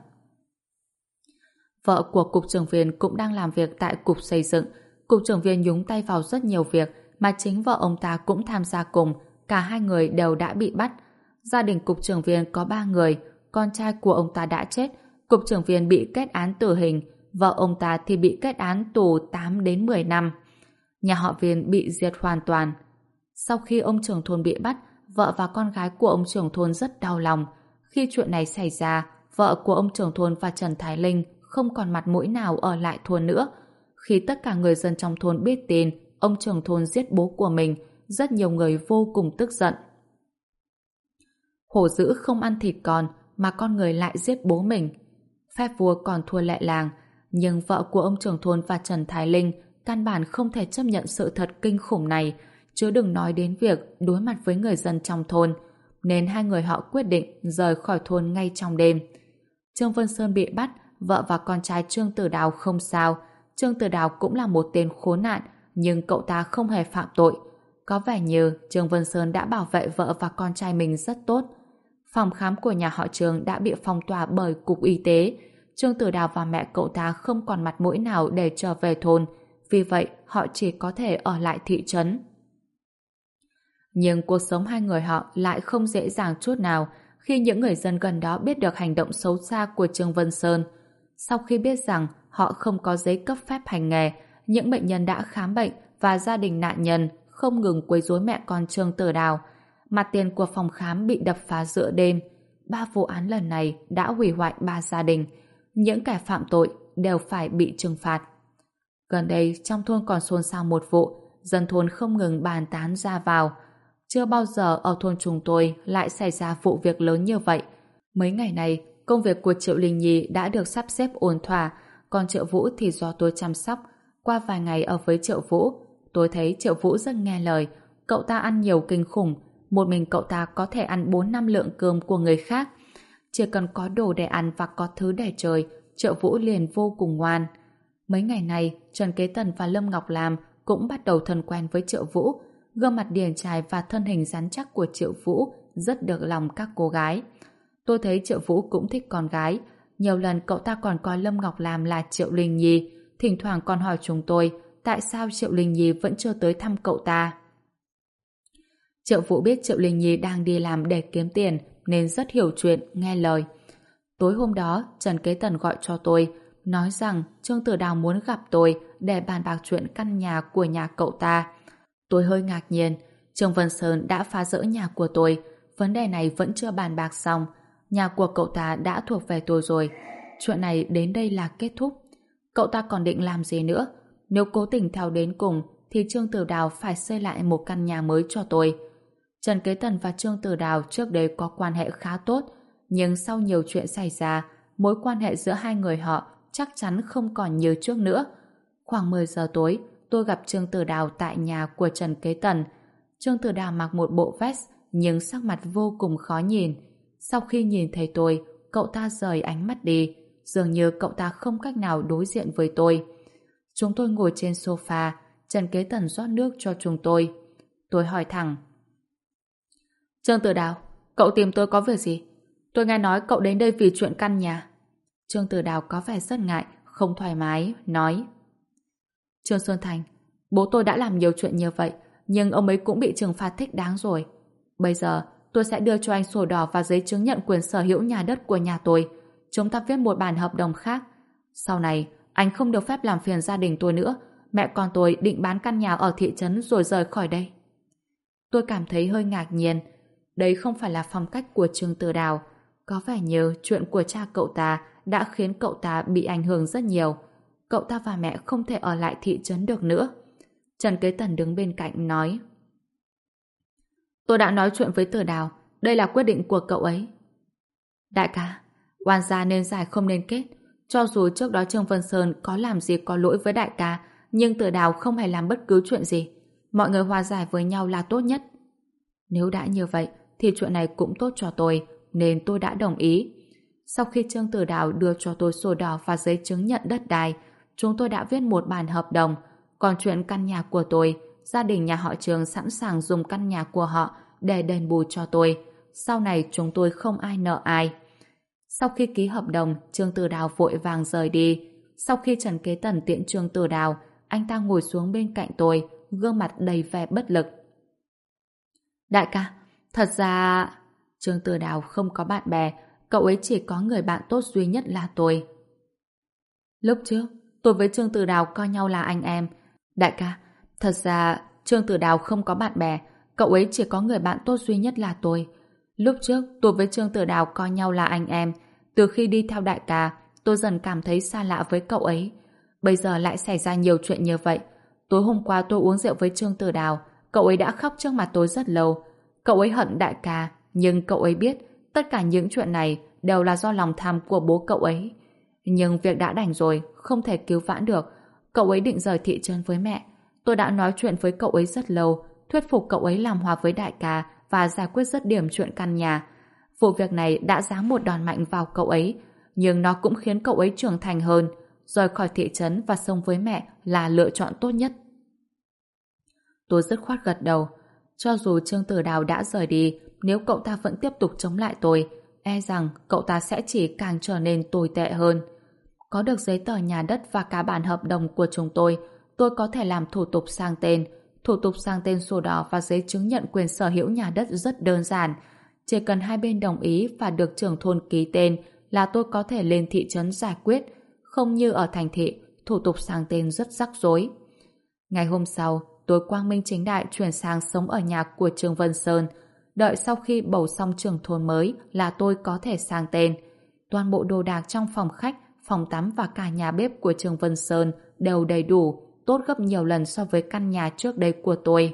Vợ của cục trưởng viên cũng đang làm việc tại cục xây dựng. Cục trưởng viên nhúng tay vào rất nhiều việc mà chính vợ ông ta cũng tham gia cùng, cả hai người đều đã bị bắt. Gia đình cục trưởng viên có 3 người, con trai của ông ta đã chết, cục trưởng viên bị kết án tử hình, vợ ông ta thì bị kết án tù 8 đến 10 năm. Nhà họ Viên bị diệt hoàn toàn. Sau khi ông trưởng thôn bị bắt, vợ và con gái của ông trưởng thôn rất đau lòng. Khi chuyện này xảy ra, vợ của ông trưởng thôn và Trần Thái Linh không còn mặt mũi nào ở lại thôn nữa. Khi tất cả người dân trong thôn biết tin ông trưởng thôn giết bố của mình, rất nhiều người vô cùng tức giận. Hổ dữ không ăn thịt con, mà con người lại giết bố mình. Phép vua còn thua lệ làng, nhưng vợ của ông trưởng thôn và Trần Thái Linh căn bản không thể chấp nhận sự thật kinh khủng này, chứ đừng nói đến việc đối mặt với người dân trong thôn, nên hai người họ quyết định rời khỏi thôn ngay trong đêm. Trương Vân Sơn bị bắt, vợ và con trai Trương Tử Đào không sao. Trương Tử Đào cũng là một tên khốn nạn, nhưng cậu ta không hề phạm tội. Có vẻ như Trương Vân Sơn đã bảo vệ vợ và con trai mình rất tốt. Phòng khám của nhà họ Trương đã bị phong tỏa bởi cục y tế. Trương Tử Đào và mẹ cậu ta không còn mặt mũi nào để trở về thôn, vì vậy họ chỉ có thể ở lại thị trấn. Nhưng cuộc sống hai người họ lại không dễ dàng chút nào khi những người dân gần đó biết được hành động xấu xa của Trương Vân Sơn. Sau khi biết rằng họ không có giấy cấp phép hành nghề, những bệnh nhân đã khám bệnh và gia đình nạn nhân không ngừng quấy rối mẹ con Trương Tử Đào. Mặt tiền của phòng khám bị đập phá giữa đêm. 3 vụ án lần này đã hủy hoại 3 gia đình. Những kẻ phạm tội đều phải bị trừng phạt. Gần đây trong thôn còn xôn xao một vụ, dân thôn không ngừng bàn tán ra vào. Chưa bao giờ ở thôn chúng tôi lại xảy ra vụ việc lớn như vậy. Mấy ngày này, công việc của Triệu Linh Nhi đã được sắp xếp ổn thỏa, còn Triệu Vũ thì do tôi chăm sóc. Qua vài ngày ở với Triệu Vũ, tôi thấy Triệu Vũ rất nghe lời. Cậu ta ăn nhiều kinh khủng. Một mình cậu ta có thể ăn 4-5 lượng cơm của người khác. Chỉ cần có đồ để ăn và có thứ để chơi, Triệu Vũ liền vô cùng ngoan. Mấy ngày này, Trần Kế Tần và Lâm Ngọc Lam cũng bắt đầu thân quen với Triệu Vũ. Gương mặt điển trai và thân hình rắn chắc của Triệu Vũ rất được lòng các cô gái. Tôi thấy Triệu Vũ cũng thích con gái. Nhiều lần cậu ta còn coi Lâm Ngọc Lam là Triệu Linh Nhi, thỉnh thoảng còn hỏi chúng tôi tại sao Triệu Linh Nhi vẫn chưa tới thăm cậu ta. Triệu Vũ biết Triệu Linh Nhi đang đi làm để kiếm tiền nên rất hiểu chuyện, nghe lời. Tối hôm đó, Trần Kế Tần gọi cho tôi, nói rằng Trương Tử Đào muốn gặp tôi để bàn bạc chuyện căn nhà của nhà cậu ta. Tôi hơi ngạc nhiên, Trương Vân Sơn đã phá rỡ nhà của tôi, vấn đề này vẫn chưa bàn bạc xong, nhà của cậu ta đã thuộc về tôi rồi. Chuyện này đến đây là kết thúc. Cậu ta còn định làm gì nữa? Nếu cố tình theo đến cùng thì Trương Tử Đào phải xây lại một căn nhà mới cho tôi. Trần Kế Tần và Trương Tử Đào trước đây có quan hệ khá tốt, nhưng sau nhiều chuyện xảy ra, mối quan hệ giữa hai người họ chắc chắn không còn như trước nữa. Khoảng 10 giờ tối, tôi gặp Trương Tử Đào tại nhà của Trần Kế Tần. Trương Tử Đào mặc một bộ vest nhưng sắc mặt vô cùng khó nhìn. Sau khi nhìn thấy tôi, cậu ta rời ánh mắt đi, dường như cậu ta không cách nào đối diện với tôi. Chúng tôi ngồi trên sofa, Trần Kế Tần rót nước cho chúng tôi. Tôi hỏi thẳng: Trương Tử Đào, cậu tìm tôi có việc gì? Tôi nghe nói cậu đến đây vì chuyện căn nhà. Trương Tử Đào có vẻ rất ngại, không thoải mái, nói: Trương Xuân Thành, bố tôi đã làm nhiều chuyện như vậy, nhưng ông ấy cũng bị trừng phạt thích đáng rồi. Bây giờ, tôi sẽ đưa cho anh sổ đỏ và giấy chứng nhận quyền sở hữu nhà đất của nhà tôi. Chúng ta viết một bản hợp đồng khác. Sau này, anh không được phép làm phiền gia đình tôi nữa. Mẹ con tôi định bán căn nhà ở thị trấn rồi rời khỏi đây. Tôi cảm thấy hơi ngạc nhiên. Đấy không phải là phong cách của Trương Tử Đào. Có vẻ như chuyện của cha cậu ta đã khiến cậu ta bị ảnh hưởng rất nhiều. Cậu ta và mẹ không thể ở lại thị trấn được nữa. Trần Kế Tần đứng bên cạnh nói: Tôi đã nói chuyện với Tử Đào, đây là quyết định của cậu ấy. Đại ca, oan gia nên giải không nên kết. Cho dù trước đó Trương Vân Sơn có làm gì có lỗi với đại ca, nhưng Tử Đào không hề làm bất cứ chuyện gì. Mọi người hòa giải với nhau là tốt nhất. Nếu đã như vậy, thì chuyện này cũng tốt cho tôi, nên tôi đã đồng ý. Sau khi Trương Tử Đào đưa cho tôi sổ đỏ và giấy chứng nhận đất đai, chúng tôi đã viết một bản hợp đồng. Còn chuyện căn nhà của tôi, gia đình nhà họ Trương sẵn sàng dùng căn nhà của họ để đền bù cho tôi. Sau này chúng tôi không ai nợ ai. Sau khi ký hợp đồng, Trương Tử Đào vội vàng rời đi. Sau khi Trần Kế Tần tiễn Trương Tử Đào, anh ta ngồi xuống bên cạnh tôi, gương mặt đầy vẻ bất lực. Đại ca, thật ra... Trương Tử Đào không có bạn bè, cậu ấy chỉ có người bạn tốt duy nhất là tôi. Lúc trước, tôi với Trương Tử Đào coi nhau là anh em. Đại ca, thật ra Trương Tử Đào không có bạn bè, cậu ấy chỉ có người bạn tốt duy nhất là tôi. Lúc trước, tôi với Trương Tử Đào coi nhau là anh em. Từ khi đi theo đại ca, tôi dần cảm thấy xa lạ với cậu ấy. Bây giờ lại xảy ra nhiều chuyện như vậy. Tối hôm qua tôi uống rượu với Trương Tử Đào, cậu ấy đã khóc trước mặt tôi rất lâu. Cậu ấy hận đại ca, nhưng cậu ấy biết tất cả những chuyện này đều là do lòng tham của bố cậu ấy. Nhưng việc đã đành rồi, không thể cứu vãn được. Cậu ấy định rời thị trấn với mẹ. Tôi đã nói chuyện với cậu ấy rất lâu, thuyết phục cậu ấy làm hòa với đại ca và giải quyết dứt điểm chuyện căn nhà. Vụ việc này đã giáng một đòn mạnh vào cậu ấy, nhưng nó cũng khiến cậu ấy trưởng thành hơn. Rời khỏi thị trấn và sống với mẹ là lựa chọn tốt nhất. Tôi dứt khoát gật đầu. Cho dù Trương Tử Đào đã rời đi, nếu cậu ta vẫn tiếp tục chống lại tôi, e rằng cậu ta sẽ chỉ càng trở nên tồi tệ hơn. Có được giấy tờ nhà đất và cả bản hợp đồng của chúng tôi có thể làm thủ tục sang tên. Thủ tục sang tên sổ đỏ và giấy chứng nhận quyền sở hữu nhà đất rất đơn giản. Chỉ cần hai bên đồng ý và được trưởng thôn ký tên là tôi có thể lên thị trấn giải quyết. Không như ở thành thị, thủ tục sang tên rất rắc rối. Ngày hôm sau, tôi quang minh chính đại chuyển sang sống ở nhà của Trương Vân Sơn. Đợi sau khi bầu xong trưởng thôn mới là tôi có thể sang tên. Toàn bộ đồ đạc trong phòng khách, phòng tắm và cả nhà bếp của Trương Vân Sơn đều đầy đủ, tốt gấp nhiều lần so với căn nhà trước đây của tôi.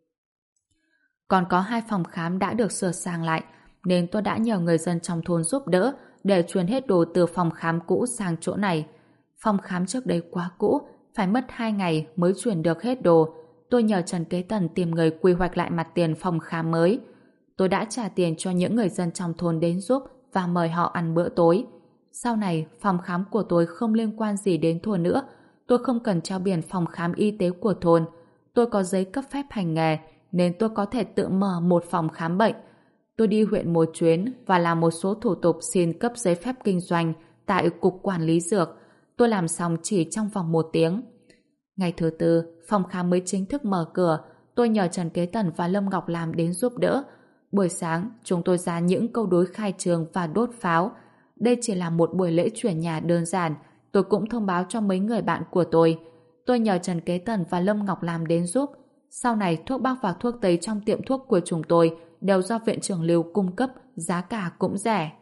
Còn có 2 phòng khám đã được sửa sang lại, nên tôi đã nhờ người dân trong thôn giúp đỡ để chuyển hết đồ từ phòng khám cũ sang chỗ này. Phòng khám trước đây quá cũ, phải mất 2 ngày mới chuyển được hết đồ. Tôi nhờ Trần Kế Tần tìm người quy hoạch lại mặt tiền phòng khám mới. Tôi đã trả tiền cho những người dân trong thôn đến giúp và mời họ ăn bữa tối. Sau này, phòng khám của tôi không liên quan gì đến thôn nữa. Tôi không cần treo biển phòng khám y tế của thôn. Tôi có giấy cấp phép hành nghề, nên tôi có thể tự mở một phòng khám bệnh. Tôi đi huyện một chuyến và làm một số thủ tục xin cấp giấy phép kinh doanh tại Cục Quản lý Dược. Tôi làm xong chỉ trong vòng 1 tiếng. Ngày thứ tư, phòng khám mới chính thức mở cửa. Tôi nhờ Trần Kế Tần và Lâm Ngọc Lam đến giúp đỡ. Buổi sáng, chúng tôi ra những câu đối khai trường và đốt pháo. Đây chỉ là một buổi lễ chuyển nhà đơn giản. Tôi cũng thông báo cho mấy người bạn của tôi. Tôi nhờ Trần Kế Tần và Lâm Ngọc Lam đến giúp. Sau này, thuốc bắc và thuốc tây trong tiệm thuốc của chúng tôi đều do viện trưởng Lưu cung cấp, giá cả cũng rẻ.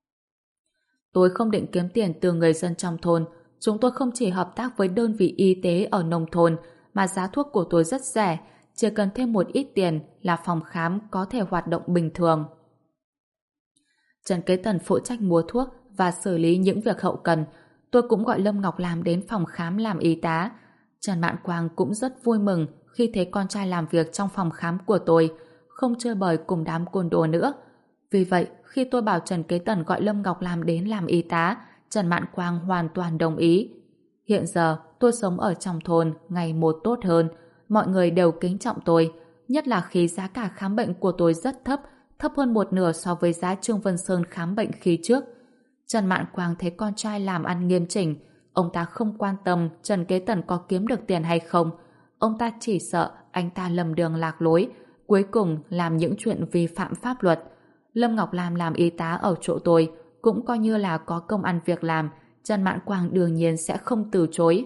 Tôi không định kiếm tiền từ người dân trong thôn. Chúng tôi không chỉ hợp tác với đơn vị y tế ở nông thôn, mà giá thuốc của tôi rất rẻ, chỉ cần thêm một ít tiền là phòng khám có thể hoạt động bình thường. Trần Kế Tần phụ trách mua thuốc và xử lý những việc hậu cần. Tôi cũng gọi Lâm Ngọc Lam đến phòng khám làm y tá. Trần Mạn Quang cũng rất vui mừng khi thấy con trai làm việc trong phòng khám của tôi, không chơi bời cùng đám côn đồ nữa. Vì vậy, khi tôi bảo Trần Kế Tần gọi Lâm Ngọc Lam đến làm y tá, Trần Mạn Quang hoàn toàn đồng ý. Hiện giờ, tôi sống ở trong thôn ngày một tốt hơn. Mọi người đều kính trọng tôi, nhất là khi giá cả khám bệnh của tôi rất thấp, thấp hơn 1/2 so với giá Trương Vân Sơn khám bệnh khi trước. Trần Mạn Quang thấy con trai làm ăn nghiêm chỉnh. Ông ta không quan tâm Trần Kế Tần có kiếm được tiền hay không. Ông ta chỉ sợ anh ta lầm đường lạc lối, cuối cùng làm những chuyện vi phạm pháp luật. Lâm Ngọc Lam làm y tá ở chỗ tôi cũng coi như là có công ăn việc làm. Trần Mạn Quang đương nhiên sẽ không từ chối.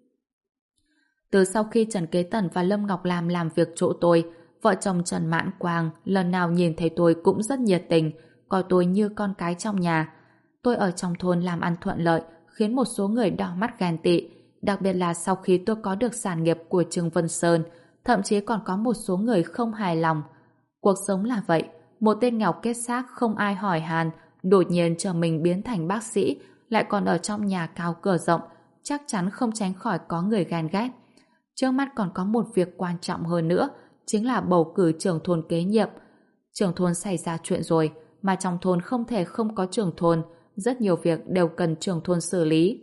Từ sau khi Trần Kế Tần và Lâm Ngọc Lam làm việc chỗ tôi, vợ chồng Trần Mạn Quang lần nào nhìn thấy tôi cũng rất nhiệt tình, coi tôi như con cái trong nhà. Tôi ở trong thôn làm ăn thuận lợi, khiến một số người đỏ mắt ghen tị, đặc biệt là sau khi tôi có được sản nghiệp của Trương Vân Sơn, thậm chí còn có một số người không hài lòng. Cuộc sống là vậy, một tên nghèo kết xác không ai hỏi han, đột nhiên chờ mình biến thành bác sĩ, lại còn ở trong nhà cao cửa rộng, chắc chắn không tránh khỏi có người ghen ghét. Trước mắt còn có một việc quan trọng hơn nữa, chính là bầu cử trưởng thôn kế nhiệm. Trưởng thôn xảy ra chuyện rồi, mà trong thôn không thể không có trưởng thôn, rất nhiều việc đều cần trưởng thôn xử lý.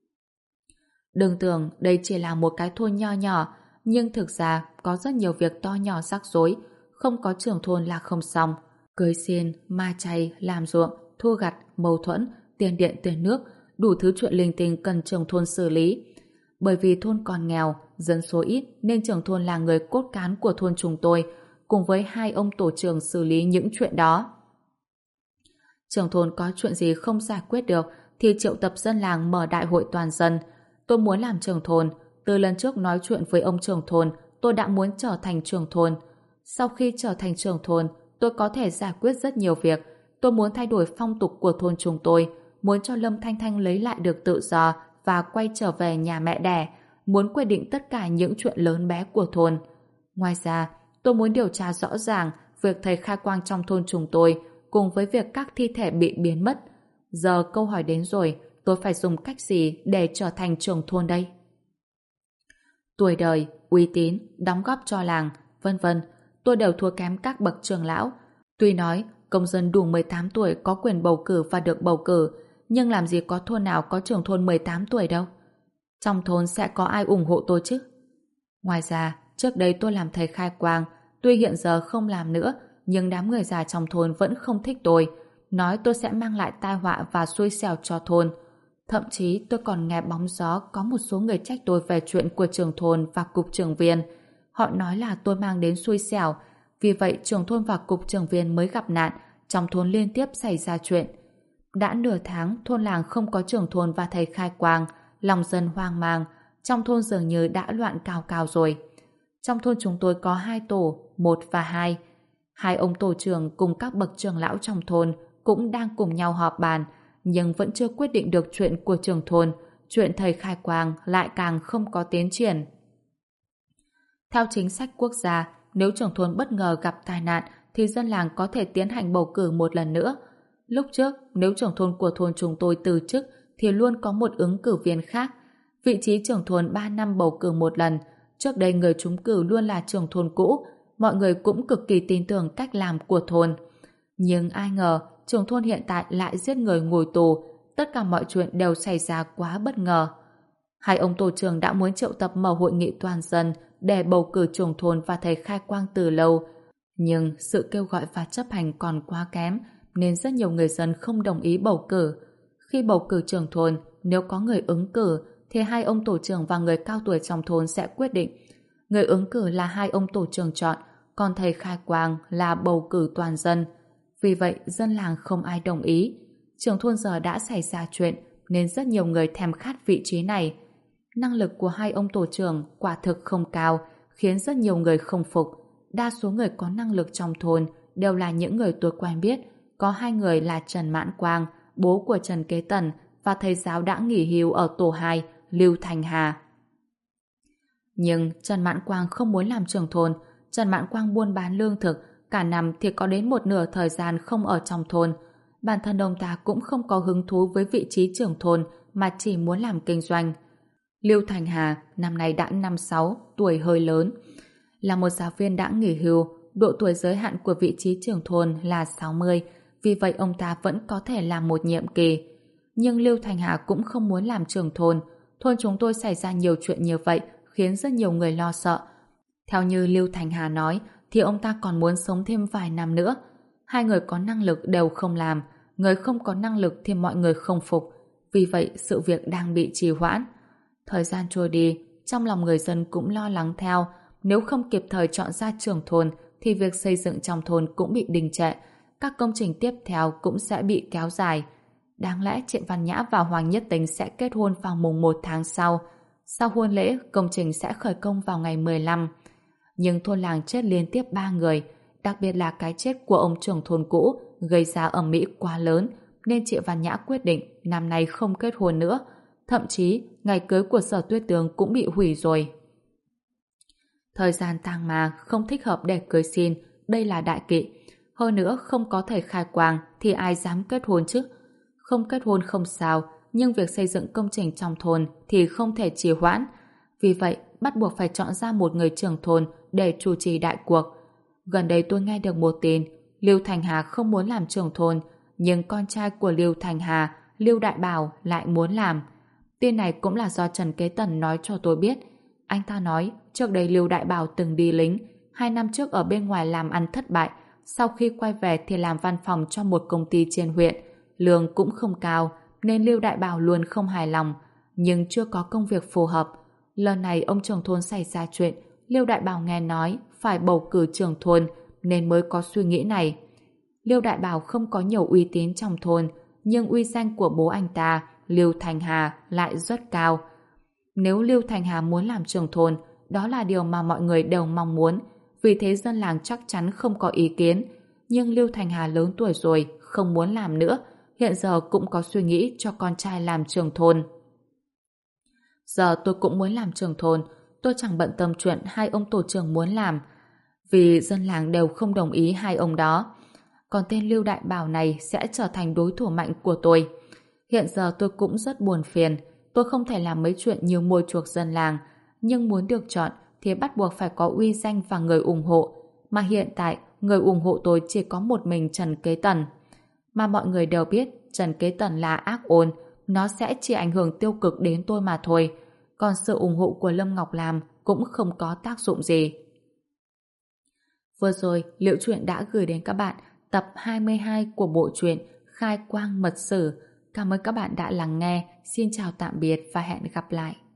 Đừng tưởng đây chỉ là một cái thôn nho nhỏ, nhưng thực ra có rất nhiều việc to nhỏ rắc rối, không có trưởng thôn là không xong. Cưới xin, ma chay, làm ruộng, thu gặt, mâu thuẫn, tiền điện tiền nước, đủ thứ chuyện linh tinh cần trưởng thôn xử lý. Bởi vì thôn còn nghèo, dân số ít nên trưởng thôn là người cốt cán của thôn chúng tôi, cùng với 2 ông tổ trưởng xử lý những chuyện đó. Trưởng thôn có chuyện gì không giải quyết được thì triệu tập dân làng mở đại hội toàn dân. Tôi muốn làm trưởng thôn. Từ lần trước nói chuyện với ông trưởng thôn, tôi đã muốn trở thành trưởng thôn. Sau khi trở thành trưởng thôn, tôi có thể giải quyết rất nhiều việc. Tôi muốn thay đổi phong tục của thôn chúng tôi, muốn cho Lâm Thanh Thanh lấy lại được tự do và quay trở về nhà mẹ đẻ, muốn quyết định tất cả những chuyện lớn bé của thôn. Ngoài ra, tôi muốn điều tra rõ ràng việc thầy khai quang trong thôn chúng tôi cùng với việc các thi thể bị biến mất. Giờ câu hỏi đến rồi, tôi phải dùng cách gì để trở thành trưởng thôn đây? Tuổi đời, uy tín, đóng góp cho làng, vân vân, tôi đều thua kém các bậc trưởng lão. Tuy nói công dân đủ 18 tuổi có quyền bầu cử và được bầu cử, nhưng làm gì có thôn nào có trưởng thôn 18 tuổi đâu. Trong thôn sẽ có ai ủng hộ tôi chứ? Ngoài ra, trước đây tôi làm thầy khai quang, tuy hiện giờ không làm nữa, nhưng đám người già trong thôn vẫn không thích tôi, nói tôi sẽ mang lại tai họa và xui xẻo cho thôn. Thậm chí tôi còn nghe bóng gió có một số người trách tôi về chuyện của trưởng thôn và cục trưởng viên. Họ nói là tôi mang đến xui xẻo, vì vậy trưởng thôn và cục trưởng viên mới gặp nạn, trong thôn liên tiếp xảy ra chuyện. Đã nửa tháng thôn làng không có trưởng thôn và thầy khai quang, lòng dân hoang mang, trong thôn dường như đã loạn cào cào rồi. Trong thôn chúng tôi có 2 tổ, 1 và 2. 2 ông tổ trưởng cùng các bậc trưởng lão trong thôn cũng đang cùng nhau họp bàn, nhưng vẫn chưa quyết định được chuyện của trưởng thôn, chuyện thầy khai quang lại càng không có tiến triển. Theo chính sách quốc gia, nếu trưởng thôn bất ngờ gặp tai nạn thì dân làng có thể tiến hành bầu cử một lần nữa. Lúc trước, nếu trưởng thôn của thôn chúng tôi từ chức thì luôn có một ứng cử viên khác. Vị trí trưởng thôn 3 năm bầu cử một lần. Trước đây người trúng cử luôn là trưởng thôn cũ. Mọi người cũng cực kỳ tin tưởng cách làm của thôn. Nhưng ai ngờ trưởng thôn hiện tại lại giết người ngồi tù. Tất cả mọi chuyện đều xảy ra quá bất ngờ. Hai ông tổ trưởng đã muốn triệu tập mở hội nghị toàn dân để bầu cử trưởng thôn và thầy Khai Quang từ lâu. Nhưng sự kêu gọi và chấp hành còn quá kém nên rất nhiều người dân không đồng ý bầu cử. Khi bầu cử trưởng thôn, nếu có người ứng cử thì hai ông tổ trưởng và người cao tuổi trong thôn sẽ quyết định. Người ứng cử là hai ông tổ trưởng chọn, còn thầy Khai Quang là bầu cử toàn dân. Vì vậy, dân làng không ai đồng ý. Trưởng thôn giờ đã xảy ra chuyện nên rất nhiều người thèm khát vị trí này. Năng lực của hai ông tổ trưởng quả thực không cao, khiến rất nhiều người không phục. Đa số người có năng lực trong thôn đều là những người tôi quen biết. Có hai người là Trần Mãn Quang, bố của Trần Kế Tần, và thầy giáo đã nghỉ hưu ở tổ 2, Lưu Thành Hà. Nhưng Trần Mãn Quang không muốn làm trưởng thôn. Trần Mãn Quang buôn bán lương thực, cả năm thì có đến một nửa thời gian không ở trong thôn. Bản thân ông ta cũng không có hứng thú với vị trí trưởng thôn mà chỉ muốn làm kinh doanh. Lưu Thành Hà năm nay đã 56, tuổi hơi lớn. Là một giáo viên đã nghỉ hưu, độ tuổi giới hạn của vị trí trưởng thôn là 60, vì vậy ông ta vẫn có thể làm một nhiệm kỳ. Nhưng Lưu Thành Hà cũng không muốn làm trưởng thôn. Thôn chúng tôi xảy ra nhiều chuyện như vậy khiến rất nhiều người lo sợ. Theo như Lưu Thành Hà nói thì ông ta còn muốn sống thêm vài năm nữa. Hai người có năng lực đều không làm, người không có năng lực thì mọi người không phục. Vì vậy sự việc đang bị trì hoãn. Thời gian trôi đi, trong lòng người dân cũng lo lắng theo. Nếu không kịp thời chọn ra trưởng thôn thì việc xây dựng trong thôn cũng bị đình trệ. Các công trình tiếp theo cũng sẽ bị kéo dài. Đáng lẽ Trịnh Văn Nhã và Hoàng Nhất Tính sẽ kết hôn vào mùng 1 tháng sau. Sau hôn lễ, công trình sẽ khởi công vào ngày 15. Nhưng thôn làng chết liên tiếp 3 người, đặc biệt là cái chết của ông trưởng thôn cũ gây ra ầm ĩ quá lớn, nên chị Văn Nhã quyết định năm nay không kết hôn nữa. Thậm chí, ngày cưới của Sở Tuyết Tường cũng bị hủy rồi. Thời gian tang mà không thích hợp để cưới xin, đây là đại kỵ. Hơn nữa, không có thầy Khai Quang thì ai dám kết hôn chứ? Không kết hôn không sao, nhưng việc xây dựng công trình trong thôn thì không thể trì hoãn. Vì vậy, bắt buộc phải chọn ra một người trưởng thôn để chủ trì đại cuộc. Gần đây tôi nghe được một tin, Lưu Thành Hà không muốn làm trưởng thôn, nhưng con trai của Lưu Thành Hà, Lưu Đại Bảo lại muốn làm. Tin này cũng là do Trần Kế Tần nói cho tôi biết. Anh ta nói, trước đây Lưu Đại Bảo từng đi lính, 2 năm trước ở bên ngoài làm ăn thất bại, sau khi quay về thì làm văn phòng cho một công ty trên huyện, lương cũng không cao, nên Lưu Đại Bảo luôn không hài lòng, nhưng chưa có công việc phù hợp. Lần này ông trưởng thôn xảy ra chuyện, Lưu Đại Bảo nghe nói phải bầu cử trưởng thôn nên mới có suy nghĩ này. Lưu Đại Bảo không có nhiều uy tín trong thôn, nhưng uy danh của bố anh ta, Lưu Thành Hà, lại rất cao. Nếu Lưu Thành Hà muốn làm trưởng thôn, đó là điều mà mọi người đều mong muốn, vì thế dân làng chắc chắn không có ý kiến. Nhưng Lưu Thành Hà lớn tuổi rồi, không muốn làm nữa, hiện giờ cũng có suy nghĩ cho con trai làm trưởng thôn. Giờ tôi cũng muốn làm trưởng thôn, tôi chẳng bận tâm chuyện hai ông tổ trưởng muốn làm, vì dân làng đều không đồng ý hai ông đó. Còn tên Lưu Đại Bảo này sẽ trở thành đối thủ mạnh của tôi. Hiện giờ tôi cũng rất buồn phiền, tôi không thể làm mấy chuyện như mua chuộc dân làng, nhưng muốn được chọn thì bắt buộc phải có uy danh và người ủng hộ, mà hiện tại người ủng hộ tôi chỉ có một mình Trần Kế Tần. Mà mọi người đều biết Trần Kế Tần là ác ôn, nó sẽ chỉ ảnh hưởng tiêu cực đến tôi mà thôi, còn sự ủng hộ của Lâm Ngọc Lam cũng không có tác dụng gì. Vừa rồi, Liễu Chuyện đã gửi đến các bạn tập 22 của bộ truyện Khai Quang Mật Sử. Cảm ơn các bạn đã lắng nghe. Xin chào tạm biệt và hẹn gặp lại.